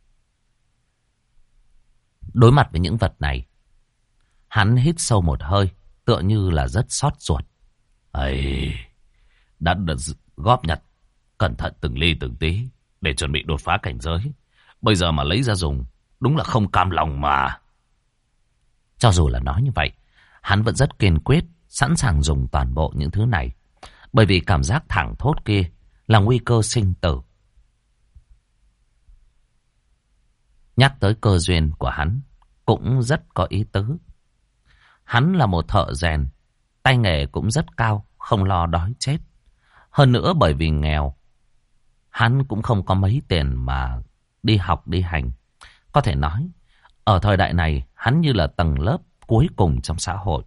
Đối mặt với những vật này, hắn hít sâu một hơi, tựa như là rất xót ruột. Ấy, đã được góp nhặt cẩn thận từng ly từng tí để chuẩn bị đột phá cảnh giới. Bây giờ mà lấy ra dùng, đúng là không cam lòng mà. Cho dù là nói như vậy, hắn vẫn rất kiên quyết, sẵn sàng dùng toàn bộ những thứ này. Bởi vì cảm giác thảng thốt kia là nguy cơ sinh tử. Nhắc tới cơ duyên của hắn cũng rất có ý tứ. Hắn là một thợ rèn, tay nghề cũng rất cao, không lo đói chết. Hơn nữa bởi vì nghèo, hắn cũng không có mấy tiền mà đi học đi hành. Có thể nói, ở thời đại này, hắn như là tầng lớp cuối cùng trong xã hội.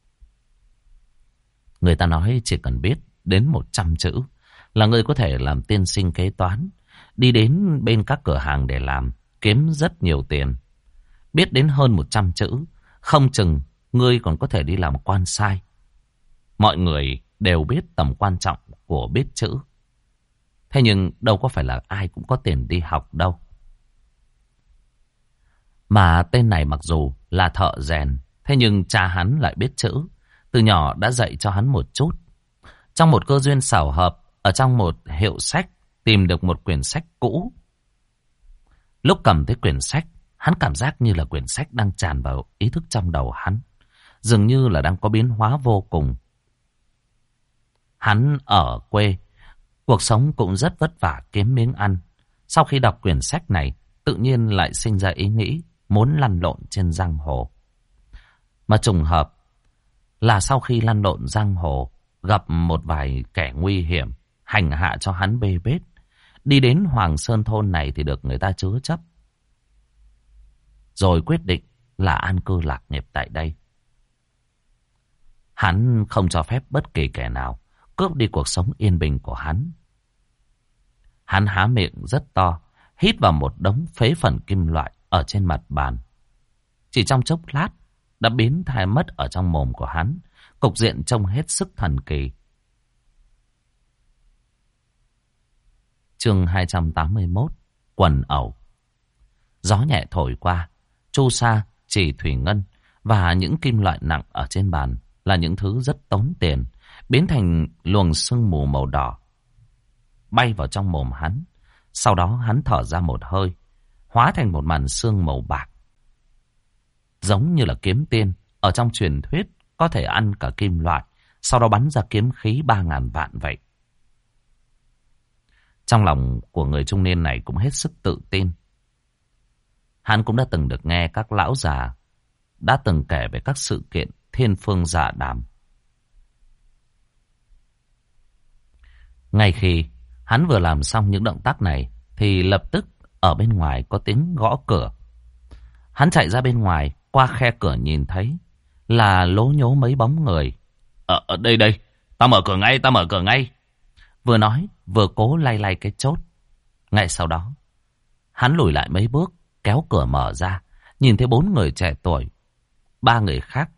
Người ta nói chỉ cần biết đến 100 chữ là người có thể làm tiên sinh kế toán, đi đến bên các cửa hàng để làm, kiếm rất nhiều tiền. Biết đến hơn 100 chữ, không chừng ngươi còn có thể đi làm quan sai. Mọi người đều biết tầm quan trọng của biết chữ. Thế nhưng đâu có phải là ai cũng có tiền đi học đâu. Mà tên này mặc dù là thợ rèn, thế nhưng cha hắn lại biết chữ. Từ nhỏ đã dạy cho hắn một chút. Trong một cơ duyên xảo hợp, ở trong một hiệu sách, tìm được một quyển sách cũ. Lúc cầm thấy quyển sách, hắn cảm giác như là quyển sách đang tràn vào ý thức trong đầu hắn. Dường như là đang có biến hóa vô cùng. Hắn ở quê, cuộc sống cũng rất vất vả kiếm miếng ăn. Sau khi đọc quyển sách này, tự nhiên lại sinh ra ý nghĩ muốn lăn lộn trên giang hồ. Mà trùng hợp là sau khi lăn lộn giang hồ, gặp một vài kẻ nguy hiểm, hành hạ cho hắn bê bết. Đi đến Hoàng Sơn thôn này thì được người ta chứa chấp. Rồi quyết định là an cư lạc nghiệp tại đây. Hắn không cho phép bất kỳ kẻ nào cướp đi cuộc sống yên bình của hắn. Hắn há miệng rất to, hít vào một đống phế phẩm kim loại ở trên mặt bàn. Chỉ trong chốc lát đã biến thay mất ở trong mồm của hắn. Cục diện trông hết sức thần kỳ. Chương 281, quần ẩu. Gió nhẹ thổi qua, chu sa, chỉ thủy ngân và những kim loại nặng ở trên bàn là những thứ rất tốn tiền, biến thành luồng sương mù màu đỏ bay vào trong mồm hắn. Sau đó hắn thở ra một hơi, hóa thành một màn sương màu bạc, giống như là kiếm tiên ở trong truyền thuyết có thể ăn cả kim loại, sau đó bắn ra kiếm khí 3.000 vạn vậy. Trong lòng của người trung niên này cũng hết sức tự tin. Hắn cũng đã từng được nghe các lão già đã từng kể về các sự kiện thiên phương dạ đàm. Ngay khi hắn vừa làm xong những động tác này thì lập tức ở bên ngoài có tiếng gõ cửa. Hắn chạy ra bên ngoài, qua khe cửa nhìn thấy là lố nhố mấy bóng người. Ở đây, tao mở cửa ngay. Vừa nói, vừa cố lay lay cái chốt. Ngay sau đó, hắn lùi lại mấy bước, kéo cửa mở ra, nhìn thấy 4 người trẻ tuổi. 3 người khác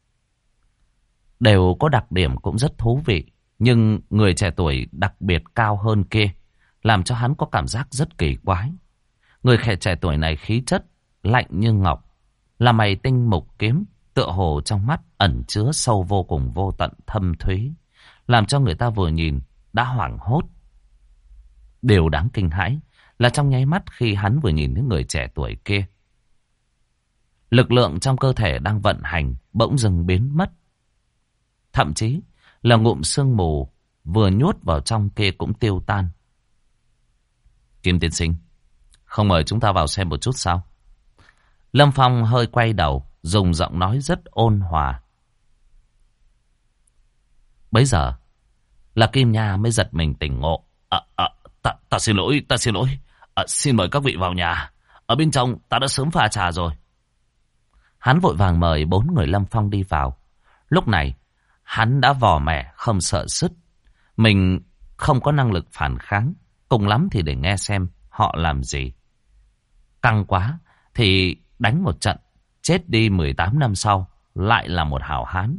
đều có đặc điểm cũng rất thú vị. Nhưng người trẻ tuổi đặc biệt cao hơn kia, làm cho hắn có cảm giác rất kỳ quái. Người trẻ tuổi này khí chất lạnh như ngọc, là mày tinh mục kiếm, tựa hồ trong mắt ẩn chứa sâu vô cùng vô tận thâm thúy, làm cho người ta vừa nhìn đã hoảng hốt. Điều đáng kinh hãi là trong nháy mắt khi hắn vừa nhìn thấy người trẻ tuổi kia, lực lượng trong cơ thể đang vận hành bỗng dừng biến mất. Thậm chí là ngụm sương mù vừa nhốt vào trong kia cũng tiêu tan. Kim tiên sinh, không mời chúng ta vào xem một chút sao? Lâm Phong hơi quay đầu, dùng giọng nói rất ôn hòa. Bấy giờ, là Kim Nha mới giật mình tỉnh ngộ. Ta xin lỗi, ta xin lỗi. Xin mời các vị vào nhà. Ở bên trong ta đã sớm pha trà rồi. Hắn vội vàng mời 4 người Lâm Phong đi vào. Lúc này, hắn đã vò mẻ không sợ sứt. Mình không có năng lực phản kháng. Cùng lắm thì để nghe xem họ làm gì. Căng quá thì đánh một trận. Chết đi 18 năm sau lại là một hảo hán.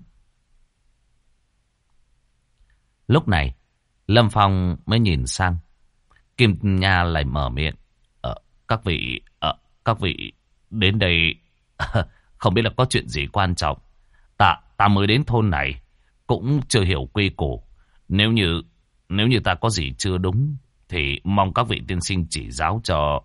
Lúc này, Lâm Phong mới nhìn sang. Kim Nha lại mở miệng. Các vị đến đây không biết là có chuyện gì quan trọng. Ta mới đến thôn này cũng chưa hiểu quy củ. Nếu như ta có gì chưa đúng thì mong các vị tiên sinh chỉ giáo cho.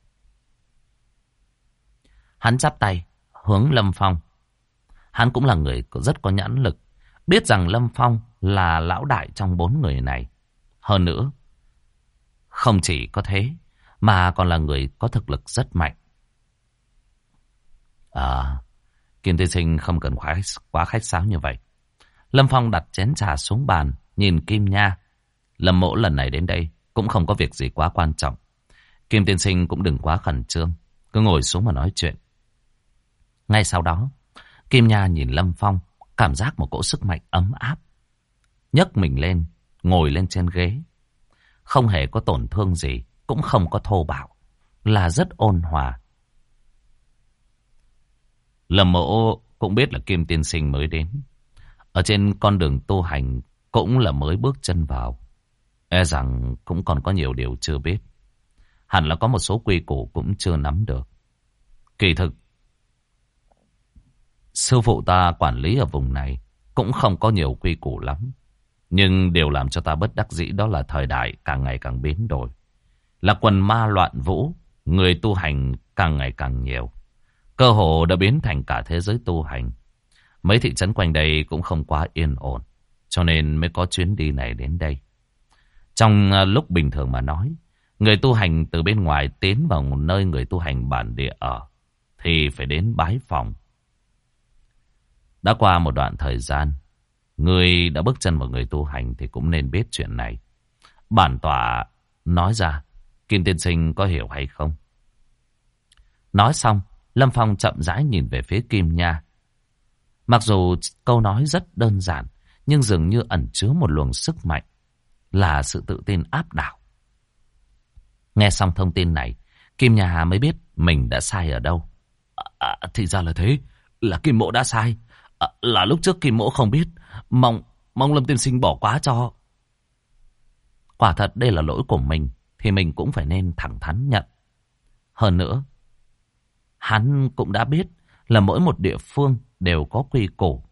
Hắn chắp tay hướng Lâm Phong. Hắn cũng là người rất có nhãn lực, biết rằng Lâm Phong là lão đại trong 4 người này. Hơn nữa, không chỉ có thế mà còn là người có thực lực rất mạnh. Kim tiên sinh không cần quá khách sáo như vậy. Lâm Phong đặt chén trà xuống bàn, nhìn Kim Nha. Lâm mỗ lần này đến đây cũng không có việc gì quá quan trọng. Kim tiên sinh cũng đừng quá khẩn trương, cứ ngồi xuống mà nói chuyện. Ngay sau đó, Kim Nha nhìn Lâm Phong, cảm giác một cỗ sức mạnh ấm áp. Nhấc mình lên, ngồi lên trên ghế. Không hề có tổn thương gì, cũng không có thô bạo, là rất ôn hòa. Lâm mỗ cũng biết là Kim tiên sinh mới đến. Ở trên con đường tu hành cũng là mới bước chân vào. E rằng cũng còn có nhiều điều chưa biết. Hẳn là có một số quy củ cũng chưa nắm được. Kỳ thực, sư phụ ta quản lý ở vùng này cũng không có nhiều quy củ lắm. Nhưng điều làm cho ta bất đắc dĩ đó là thời đại càng ngày càng biến đổi. Là quần ma loạn vũ, người tu hành càng ngày càng nhiều. Cơ hồ đã biến thành cả thế giới tu hành. Mấy thị trấn quanh đây cũng không quá yên ổn, cho nên mới có chuyến đi này đến đây. Trong lúc bình thường mà nói, người tu hành từ bên ngoài tiến vào một nơi người tu hành bản địa ở, thì phải đến bái phòng. Đã qua một đoạn thời gian, người đã bước chân vào người tu hành thì cũng nên biết chuyện này. Bản tọa nói ra, Kim tiên sinh có hiểu hay không? Nói xong, Lâm Phong chậm rãi nhìn về phía Kim Nha. Mặc dù câu nói rất đơn giản, nhưng dường như ẩn chứa một luồng sức mạnh, là sự tự tin áp đảo. Nghe xong thông tin này, Kim Nha mới biết mình đã sai ở đâu. Thì ra là thế, là Kim mỗ đã sai. Là lúc trước Kim mỗ không biết, mong Lâm tiên sinh bỏ qua cho. Quả thật đây là lỗi của mình, thì mình cũng phải nên thẳng thắn nhận. Hơn nữa, hắn cũng đã biết là mỗi một địa phương đều có quy củ.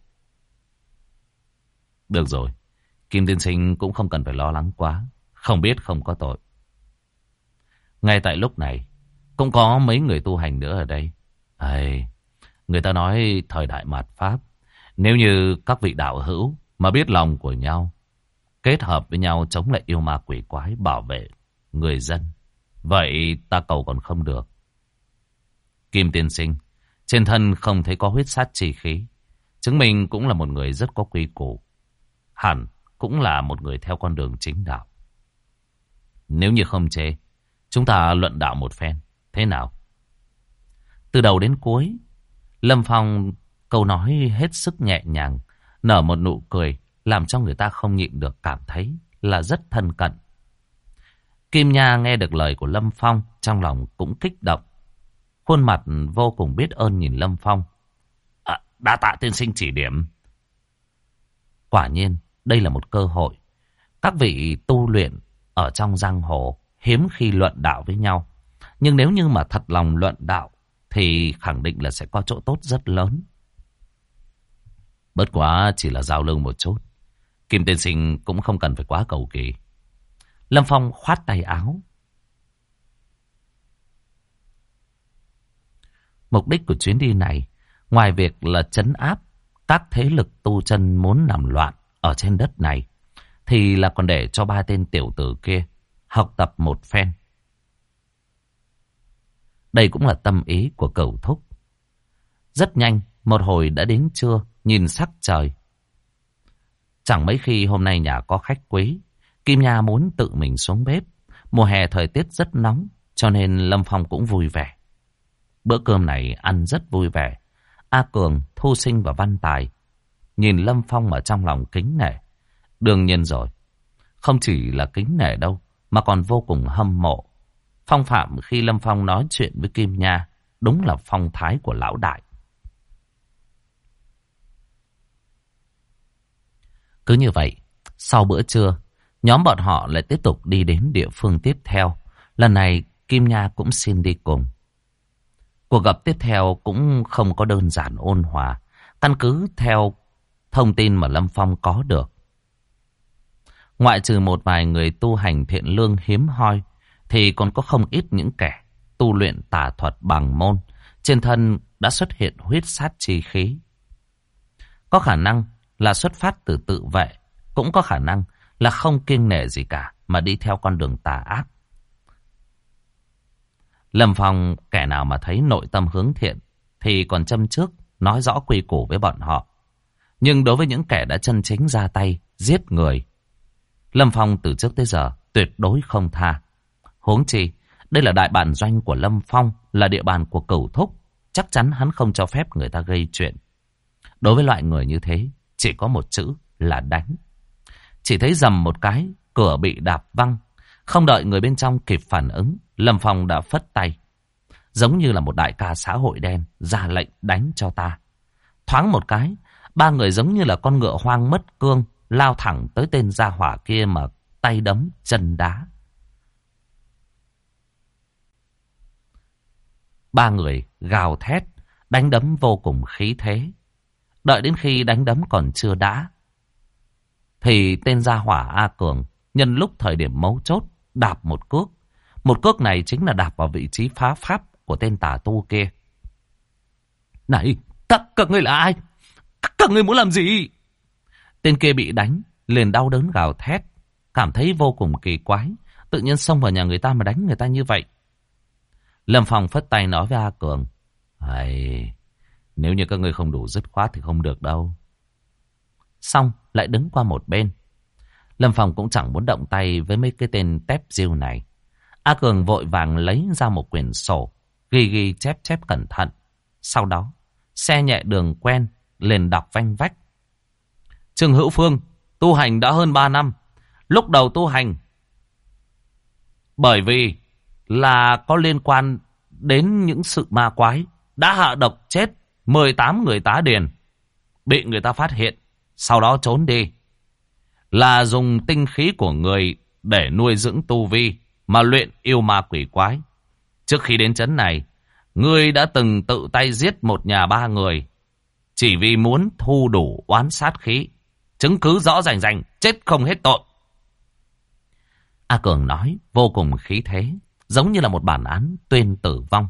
Được rồi, Kim tiên sinh cũng không cần phải lo lắng quá. Không biết không có tội. Ngay tại lúc này, cũng có mấy người tu hành nữa ở đây. Người ta nói thời đại mạt Pháp, nếu như các vị đạo hữu mà biết lòng của nhau, kết hợp với nhau chống lại yêu ma quỷ quái, bảo vệ người dân, vậy ta cầu còn không được. Kim tiên sinh, trên thân không thấy có huyết sát chi khí, chứng minh cũng là một người rất có quy củ. Hẳn cũng là một người theo con đường chính đạo. Nếu như không chê, chúng ta luận đạo một phen, thế nào? Từ đầu đến cuối, Lâm Phong câu nói hết sức nhẹ nhàng, nở một nụ cười, làm cho người ta không nhịn được cảm thấy là rất thân cận. Kim Nha nghe được lời của Lâm Phong, trong lòng cũng kích động. Khuôn mặt vô cùng biết ơn nhìn Lâm Phong. Đa tạ tiên sinh chỉ điểm. Quả nhiên, đây là một cơ hội. Các vị tu luyện ở trong giang hồ hiếm khi luận đạo với nhau. Nhưng nếu như mà thật lòng luận đạo thì khẳng định là sẽ có chỗ tốt rất lớn. Bất quá chỉ là giao lưu một chút. Kim tiên sinh cũng không cần phải quá cầu kỳ. Lâm Phong khoát tay áo. Mục đích của chuyến đi này, ngoài việc là trấn áp các thế lực tu chân muốn làm loạn ở trên đất này, thì là còn để cho 3 tên tiểu tử kia học tập một phen. Đây cũng là tâm ý của Cửu Thúc. Rất nhanh, một hồi đã đến trưa, nhìn sắc trời. Chẳng mấy khi hôm nay nhà có khách quý, Kim Nha muốn tự mình xuống bếp. Mùa hè thời tiết rất nóng, cho nên Lâm Phong cũng vui vẻ. Bữa cơm này ăn rất vui vẻ. A Cường, Thu Sinh và Văn Tài nhìn Lâm Phong ở trong lòng kính nể. Đương nhiên rồi, không chỉ là kính nể đâu, mà còn vô cùng hâm mộ. Phong phạm khi Lâm Phong nói chuyện với Kim Nha, đúng là phong thái của lão đại. Cứ như vậy, sau bữa trưa, nhóm bọn họ lại tiếp tục đi đến địa phương tiếp theo. Lần này Kim Nha cũng xin đi cùng. Cuộc gặp tiếp theo cũng không có đơn giản ôn hòa. Căn cứ theo thông tin mà Lâm Phong có được, ngoại trừ một vài người tu hành thiện lương hiếm hoi, thì còn có không ít những kẻ tu luyện tà thuật bằng môn. Trên thân đã xuất hiện huyết sát chi khí. Có khả năng là xuất phát từ tự vệ, cũng có khả năng là không kiêng nể gì cả mà đi theo con đường tà ác. Lâm Phong kẻ nào mà thấy nội tâm hướng thiện thì còn châm trước nói rõ quy củ với bọn họ. Nhưng đối với những kẻ đã chân chính ra tay giết người, Lâm Phong từ trước tới giờ tuyệt đối không tha. Huống chi đây là đại bản doanh của Lâm Phong, là địa bàn của Cửu Thúc, chắc chắn hắn không cho phép người ta gây chuyện. Đối với loại người như thế, chỉ có một chữ là đánh. Chỉ thấy rầm một cái, cửa bị đạp văng. Không đợi người bên trong kịp phản ứng, Lâm Phong đã phất tay, giống như là một đại ca xã hội đen, ra lệnh đánh cho ta. Thoáng một cái, ba người giống như là con ngựa hoang mất cương, lao thẳng tới tên gia hỏa kia mà tay đấm chân đá. Ba người gào thét, đánh đấm vô cùng khí thế. Đợi đến khi đánh đấm còn chưa đã, thì tên gia hỏa A Cường nhân lúc thời điểm mấu chốt đạp một cước. Một cước này chính là đạp vào vị trí phá pháp của tên tà tu kia. Này, các ngươi là ai? Các ngươi muốn làm gì? Tên kia bị đánh liền đau đớn gào thét, cảm thấy vô cùng kỳ quái. Tự nhiên xông vào nhà người ta mà đánh người ta như vậy. Lâm Phong phất tay nói với A Cường: nếu như các ngươi không đủ dứt khoát thì không được đâu. Xong lại đứng qua một bên. Lâm Phong cũng chẳng muốn động tay với mấy cái tên tép diêu này. A Cường vội vàng lấy ra một quyển sổ, ghi chép cẩn thận. Sau đó xe nhẹ đường quen liền đọc vanh vách: Trương Hữu Phương tu hành đã hơn 3 năm. Lúc đầu tu hành bởi vì là có liên quan đến những sự ma quái, đã hạ độc chết 18 người tá điền, bị người ta phát hiện, sau đó trốn đi. Là dùng tinh khí của người để nuôi dưỡng tu vi mà luyện yêu ma quỷ quái. Trước khi đến trấn này, ngươi đã từng tự tay giết một nhà 3 người, chỉ vì muốn thu đủ oán sát khí. Chứng cứ rõ rành rành, chết không hết tội. A Cường nói vô cùng khí thế, giống như là một bản án tuyên tử vong.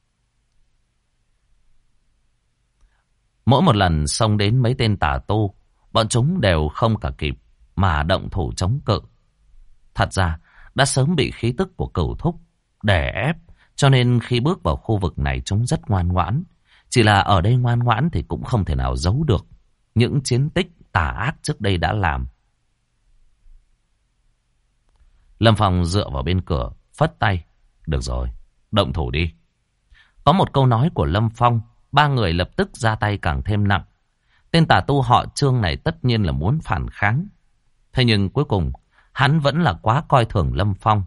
Mỗi một lần xông đến mấy tên tà tu, bọn chúng đều không cả kịp mà động thủ chống cự. Thật ra đã sớm bị khí tức của Cửu Thúc đè ép, cho nên khi bước vào khu vực này chúng rất ngoan ngoãn. Chỉ là ở đây ngoan ngoãn thì cũng không thể nào giấu được những chiến tích tà ác trước đây đã làm. Lâm Phong dựa vào bên cửa, phất tay: Được rồi, động thủ đi. Có một câu nói của Lâm Phong, ba người lập tức ra tay càng thêm nặng. Tên tà tu họ Trương này tất nhiên là muốn phản kháng. Thế nhưng cuối cùng hắn vẫn là quá coi thường Lâm Phong.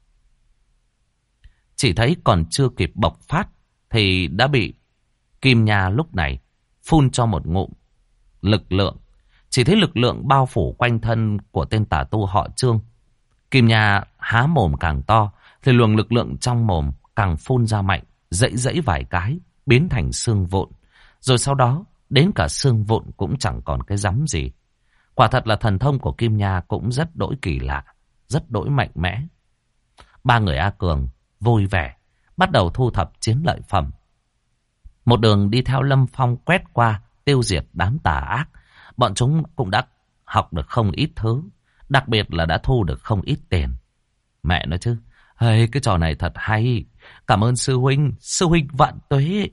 Chỉ thấy còn chưa kịp bộc phát thì đã bị Kim Nha lúc này phun cho một ngụm lực lượng. Chỉ thấy lực lượng bao phủ quanh thân của tên tà tu họ Trương. Kim Nha há mồm càng to thì luồng lực lượng trong mồm càng phun ra mạnh, dãy vài cái biến thành xương vụn. Rồi sau đó đến cả xương vụn cũng chẳng còn cái rắm gì. Quả thật là thần thông của Kim Nha cũng rất đỗi kỳ lạ, rất đỗi mạnh mẽ. Ba người A Cường vui vẻ bắt đầu thu thập chiến lợi phẩm. Một đường đi theo Lâm Phong quét qua tiêu diệt đám tà ác. Bọn chúng cũng đã học được không ít thứ, đặc biệt là đã thu được không ít tiền. Mẹ nói chứ, cái trò này thật hay. Cảm ơn sư huynh vạn tuế.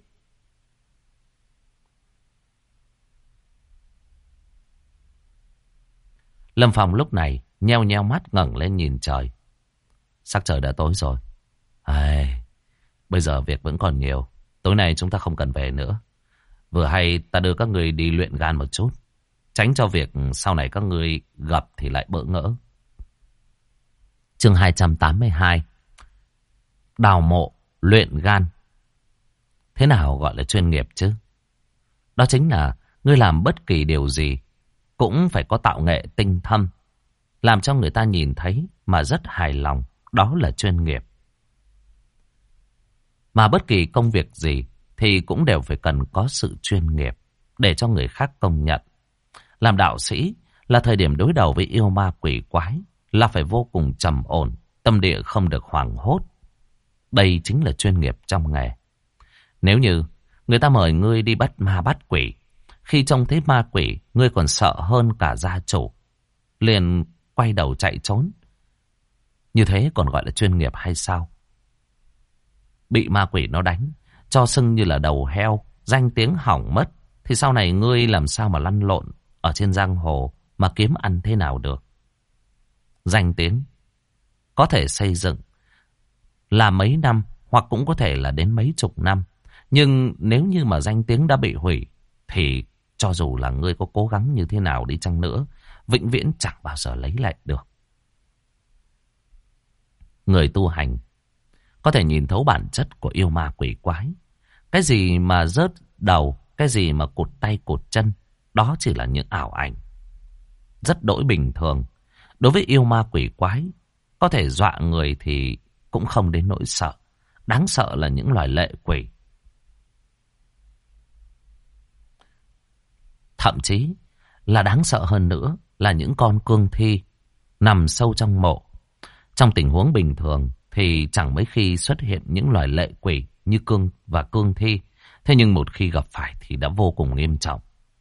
Lâm Phong lúc này nheo nheo mắt ngẩng lên nhìn trời. Sắc trời đã tối rồi. Bây giờ việc vẫn còn nhiều. Tối nay chúng ta không cần về nữa. Vừa hay ta đưa các người đi luyện gan một chút. Tránh cho việc sau này các người gặp thì lại bỡ ngỡ. Chương 282. Đào mộ, luyện gan. Thế nào gọi là chuyên nghiệp chứ? Đó chính là ngươi làm bất kỳ điều gì cũng phải có tạo nghệ tinh thâm, làm cho người ta nhìn thấy mà rất hài lòng. Đó là chuyên nghiệp. Mà bất kỳ công việc gì thì cũng đều phải cần có sự chuyên nghiệp để cho người khác công nhận. Làm đạo sĩ là thời điểm đối đầu với yêu ma quỷ quái, là phải vô cùng trầm ổn, tâm địa không được hoảng hốt. Đây chính là chuyên nghiệp trong nghề. Nếu như người ta mời ngươi đi bắt ma bắt quỷ, khi trông thấy ma quỷ ngươi còn sợ hơn cả gia chủ, liền quay đầu chạy trốn, như thế còn gọi là chuyên nghiệp hay sao? Bị ma quỷ nó đánh cho sưng như là đầu heo, danh tiếng hỏng mất, thì sau này ngươi làm sao mà lăn lộn ở trên giang hồ mà kiếm ăn thế nào được? Danh tiếng có thể xây dựng là mấy năm, hoặc cũng có thể là đến mấy chục năm. Nhưng nếu như mà danh tiếng đã bị hủy, thì cho dù là ngươi có cố gắng như thế nào đi chăng nữa, vĩnh viễn chẳng bao giờ lấy lại được. Người tu hành có thể nhìn thấu bản chất của yêu ma quỷ quái. Cái gì mà rớt đầu, cái gì mà cụt tay cụt chân, đó chỉ là những ảo ảnh rất đỗi bình thường. Đối với yêu ma quỷ quái, có thể dọa người thì cũng không đến nỗi sợ. Đáng sợ là những loài lệ quỷ. Thậm chí là đáng sợ hơn nữa là những con cương thi nằm sâu trong mộ. Trong tình huống bình thường thì chẳng mấy khi xuất hiện những loài lệ quỷ như cương và cương thi. Thế nhưng một khi gặp phải thì đã vô cùng nghiêm trọng.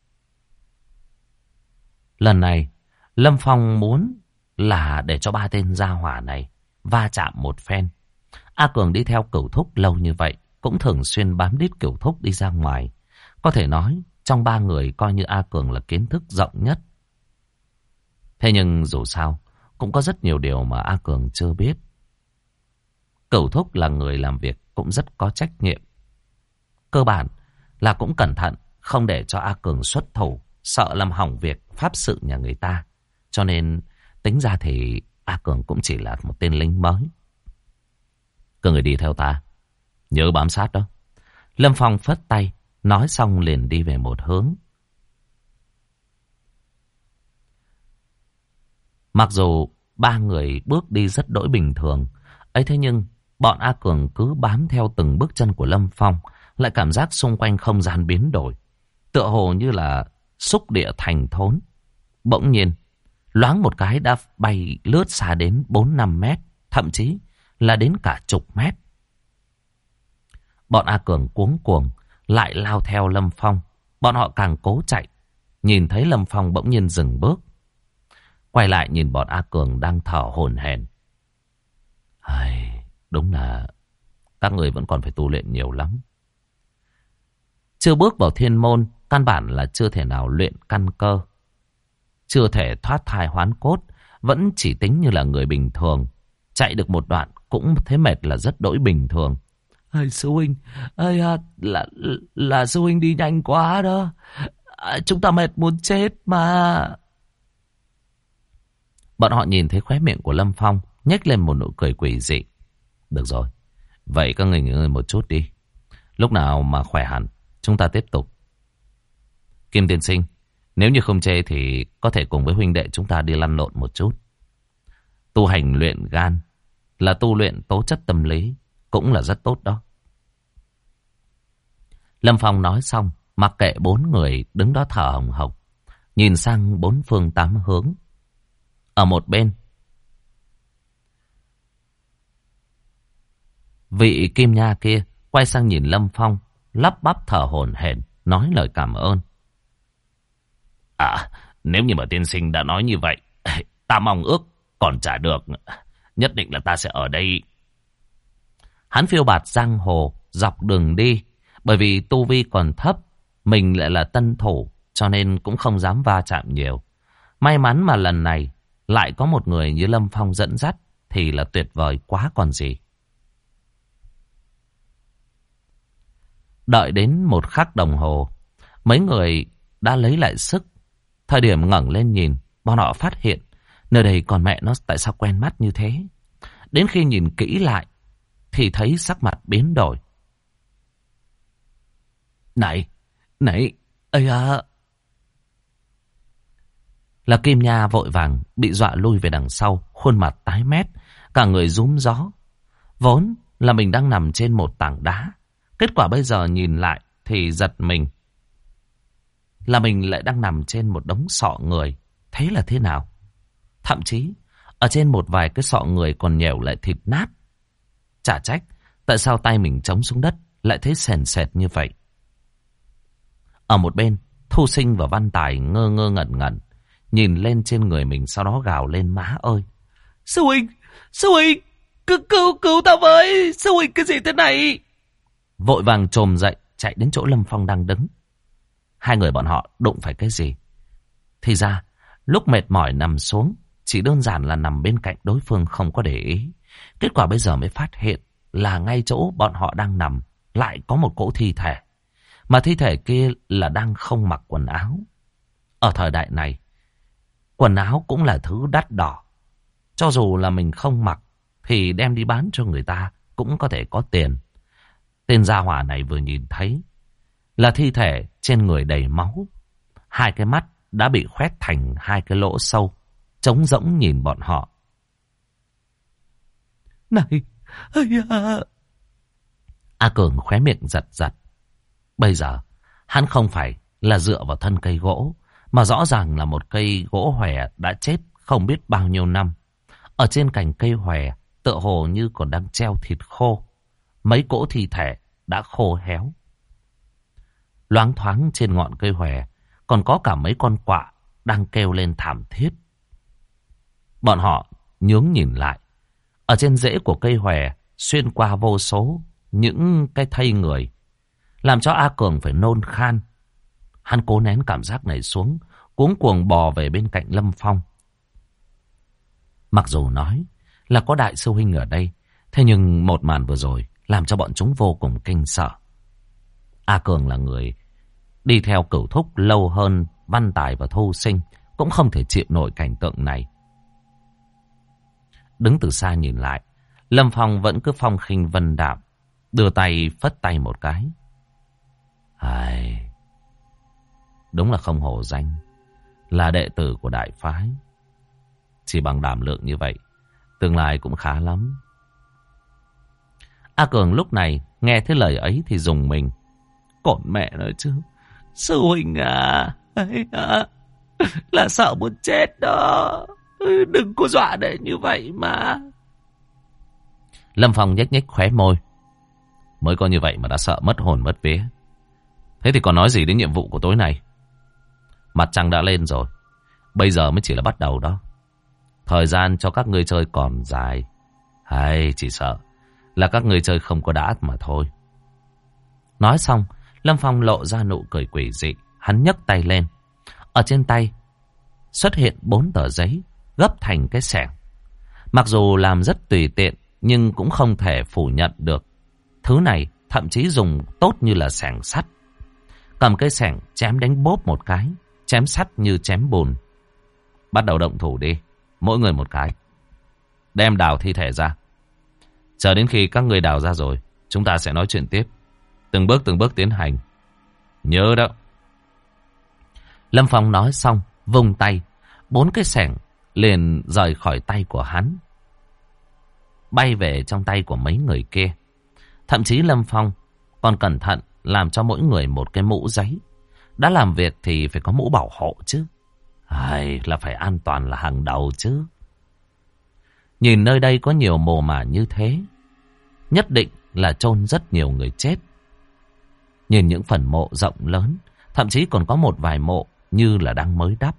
Lần này Lâm Phong muốn là để cho ba tên gia hỏa này va chạm một phen. A Cường đi theo Cửu Thúc lâu như vậy, cũng thường xuyên bám đít Cửu Thúc đi ra ngoài. Có thể nói trong ba người coi như A Cường là kiến thức rộng nhất. Thế nhưng dù sao cũng có rất nhiều điều mà A Cường chưa biết. Cửu Thúc là người làm việc cũng rất có trách nhiệm. Cơ bản là cũng cẩn thận, không để cho A Cường xuất thủ, sợ làm hỏng việc pháp sự nhà người ta. Cho nên tính ra thì A Cường cũng chỉ là một tên lính mới. Các người đi theo ta, nhớ bám sát đó. Lâm Phong phất tay, nói xong liền đi về một hướng. Mặc dù ba người bước đi rất đỗi bình thường, ấy thế nhưng bọn A Cường cứ bám theo từng bước chân của Lâm Phong, lại cảm giác xung quanh không gian biến đổi, tựa hồ như là xúc địa thành thốn. Bỗng nhiên loáng một cái đã bay lướt xa đến 4-5 mét, thậm chí là đến cả chục mét. Bọn A Cường cuống cuồng lại lao theo Lâm Phong. Bọn họ càng cố chạy, nhìn thấy Lâm Phong bỗng nhiên dừng bước, quay lại nhìn bọn A Cường đang thở hổn hển. Đúng là các người vẫn còn phải tu luyện nhiều lắm. Chưa bước vào thiên môn, căn bản là chưa thể nào luyện căn cơ, chưa thể thoát thai hoán cốt, vẫn chỉ tính như là người bình thường. Chạy được một đoạn cũng thấy mệt là rất đỗi bình thường. Sư huynh, là sư huynh đi nhanh quá đó. Chúng ta mệt muốn chết mà. Bọn họ nhìn thấy khóe miệng của Lâm Phong nhếch lên một nụ cười quỷ dị. Được rồi, vậy các người nghỉ ngơi một chút đi. Lúc nào mà khỏe hẳn, chúng ta tiếp tục. Kim tiên sinh, nếu như không chê thì có thể cùng với huynh đệ chúng ta đi lăn lộn một chút. Tu hành luyện gan là tu luyện tố chất tâm lý, cũng là rất tốt đó. Lâm Phong nói xong, mặc kệ bốn người đứng đó thở hồng hộc, nhìn sang bốn phương tám hướng. Ở một bên, vị Kim Nha kia quay sang nhìn Lâm Phong, lắp bắp thở hổn hển, nói lời cảm ơn. Nếu như mà tiên sinh đã nói như vậy, ta mong ước còn trả được. Nhất định là ta sẽ ở đây. Hắn phiêu bạt giang hồ dọc đường đi, bởi vì tu vi còn thấp, mình lại là tân thủ, cho nên cũng không dám va chạm nhiều. May mắn mà lần này lại có một người như Lâm Phong dẫn dắt thì là tuyệt vời quá còn gì. Đợi đến 1 khắc đồng hồ, mấy người đã lấy lại sức. Thời điểm ngẩng lên nhìn, bọn họ phát hiện nơi đây còn mẹ nó tại sao quen mắt như thế. Đến khi nhìn kỹ lại thì thấy sắc mặt biến đổi. Này, ây à. Là Kim Nha vội vàng bị dọa lui về đằng sau, khuôn mặt tái mét, cả người rúm gió. Vốn là mình đang nằm trên một tảng đá, kết quả bây giờ nhìn lại thì giật mình. Là mình lại đang nằm trên một đống sọ người. Thế là thế nào? Thậm chí ở trên một vài cái sọ người còn nhèo lại thịt nát. Chả trách tại sao tay mình chống xuống đất lại thấy sền sệt như vậy. Ở một bên, Thu Sinh và Văn Tài ngơ ngơ ngẩn ngẩn nhìn lên trên người mình, sau đó gào lên: má ơi! Sư huynh! Cứu tao với! Sư huynh, cái gì thế này? Vội vàng chồm dậy chạy đến chỗ Lâm Phong đang đứng. Hai người bọn họ đụng phải cái gì? Thì ra lúc mệt mỏi nằm xuống chỉ đơn giản là nằm bên cạnh đối phương, không có để ý. Kết quả bây giờ mới phát hiện là ngay chỗ bọn họ đang nằm lại có một cỗ thi thể. Mà thi thể kia là đang không mặc quần áo. Ở thời đại này, quần áo cũng là thứ đắt đỏ. Cho dù là mình không mặc thì đem đi bán cho người ta cũng có thể có tiền. Tên gia hỏa này vừa nhìn thấy là thi thể trên người đầy máu. Hai cái mắt đã bị khoét thành hai cái lỗ sâu, trống rỗng nhìn bọn họ. Này! A Cường khóe miệng giật giật. Bây giờ hắn không phải là dựa vào thân cây gỗ, mà rõ ràng là một cây gỗ hòe đã chết không biết bao nhiêu năm. Ở trên cành cây hòe tựa hồ như còn đang treo thịt khô. Mấy cỗ thi thể đã khô héo. Loáng thoáng trên ngọn cây hòe còn có cả mấy con quạ đang kêu lên thảm thiết. Bọn họ nhướng nhìn lại. Ở trên rễ của cây hòe xuyên qua vô số những cái thây người, làm cho A Cường phải nôn khan. Hắn cố nén cảm giác này xuống, cuống cuồng bò về bên cạnh Lâm Phong. Mặc dù nói là có đại sư huynh ở đây, thế nhưng một màn vừa rồi làm cho bọn chúng vô cùng kinh sợ. A Cường là người đi theo Cửu Thúc lâu hơn Văn Tài và Thu Sinh, cũng không thể chịu nổi cảnh tượng này. Đứng từ xa nhìn lại, Lâm Phong vẫn cứ phong khinh vân đạm, đưa tay phất tay một cái. Ai... đúng là không hổ danh là đệ tử của đại phái. Chỉ bằng đảm lượng như vậy, tương lai cũng khá lắm. A Cường lúc này nghe thấy lời ấy thì rùng mình. Cổn mẹ nói chứ, sư huynh à, là sợ muốn chết đó. Đừng có dọa để như vậy mà. Lâm Phong nhếch nhếch khóe môi. Mới có như vậy mà đã sợ mất hồn mất vía. Thế thì còn nói gì đến nhiệm vụ của tối nay? Mặt trăng đã lên rồi, bây giờ mới chỉ là bắt đầu đó. Thời gian cho các ngươi chơi còn dài. Hay chỉ sợ là các ngươi chơi không có đã mà thôi. Nói xong, Lâm Phong lộ ra nụ cười quỷ dị. Hắn nhấc tay lên. Ở trên tay xuất hiện 4 tờ giấy gấp thành cái xẻng. Mặc dù làm rất tùy tiện, nhưng cũng không thể phủ nhận được thứ này thậm chí dùng tốt như là xẻng sắt. Cầm cây xẻng chém đánh bốp một cái, chém sắt như chém bùn. Bắt đầu động thủ đi, mỗi người một cái. Đem đào thi thể ra. Chờ đến khi các người đào ra rồi, chúng ta sẽ nói chuyện tiếp. Từng bước tiến hành. Nhớ đó. Lâm Phong nói xong, vung tay, 4 cái xẻng liền rời khỏi tay của hắn, bay về trong tay của mấy người kia. Thậm chí Lâm Phong còn cẩn thận làm cho mỗi người một cái mũ giấy. Đã làm việc thì phải có mũ bảo hộ chứ. Hay là phải an toàn là hàng đầu chứ. Nhìn nơi đây có nhiều mồ mả như thế, nhất định là chôn rất nhiều người chết. Nhìn những phần mộ rộng lớn, thậm chí còn có một vài mộ như là đang mới đắp.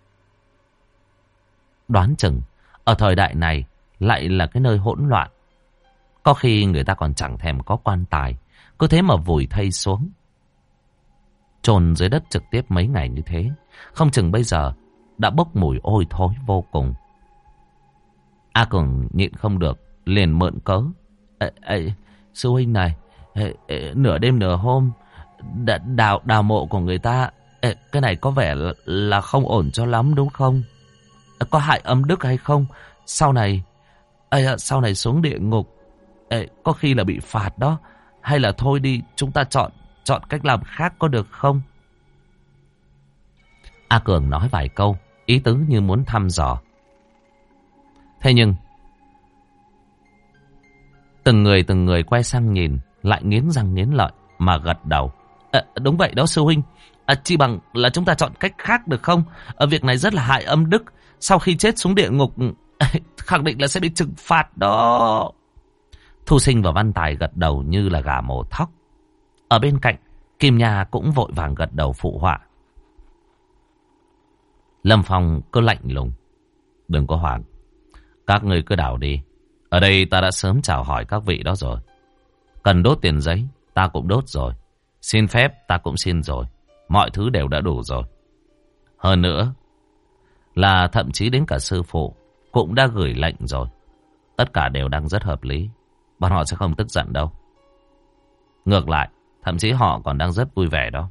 Đoán chừng ở thời đại này lại là cái nơi hỗn loạn. Có khi người ta còn chẳng thèm có quan tài, cứ thế mà vùi thây xuống, chôn dưới đất trực tiếp mấy ngày như thế. Không chừng bây giờ đã bốc mùi ôi thối vô cùng. A Cường nhịn không được, liền mượn cớ. Sư huynh này, nửa đêm nửa hôm đào mộ của người ta, cái này có vẻ là không ổn cho lắm đúng không? Có hại âm đức hay không? Sau này xuống địa ngục, có khi là bị phạt đó. Hay là thôi đi, chúng ta chọn cách làm khác có được không? A Cường nói vài câu, ý tứ như muốn thăm dò. Thế nhưng từng người quay sang nhìn, lại nghiến răng nghiến lợi mà gật đầu. Đúng vậy đó sư huynh. Chi bằng là chúng ta chọn cách khác được không? Việc này rất là hại âm đức. Sau khi chết xuống địa ngục, khẳng định là sẽ bị trừng phạt đó. Thu Sinh và Văn Tài gật đầu như là gà mổ thóc. Ở bên cạnh, Kim Nha cũng vội vàng gật đầu phụ họa. Lâm Phong cứ lạnh lùng. Đừng có hoảng. Các người cứ đào đi. Ở đây ta đã sớm chào hỏi các vị đó rồi. Cần đốt tiền giấy, ta cũng đốt rồi. Xin phép, ta cũng xin rồi. Mọi thứ đều đã đủ rồi. Hơn nữa là thậm chí đến cả sư phụ cũng đã gửi lệnh rồi. Tất cả đều đang rất hợp lý. Bọn họ sẽ không tức giận đâu. Ngược lại, thậm chí họ còn đang rất vui vẻ đó.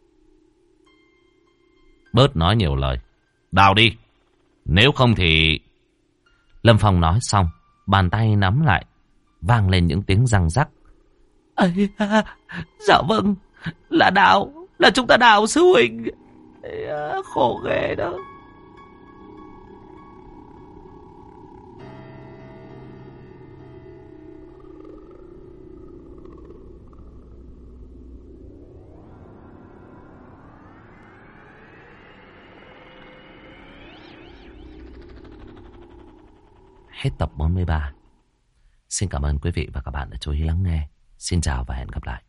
Bớt nói nhiều lời. Đào đi. Nếu không thì... Lâm Phong nói xong, bàn tay nắm lại, vang lên những tiếng răng rắc. Dạ vâng, là chúng ta đào sư huynh. Khổ ghê đó. Hết tập 43. Xin cảm ơn quý vị và các bạn đã chú ý lắng nghe. Xin chào và hẹn gặp lại.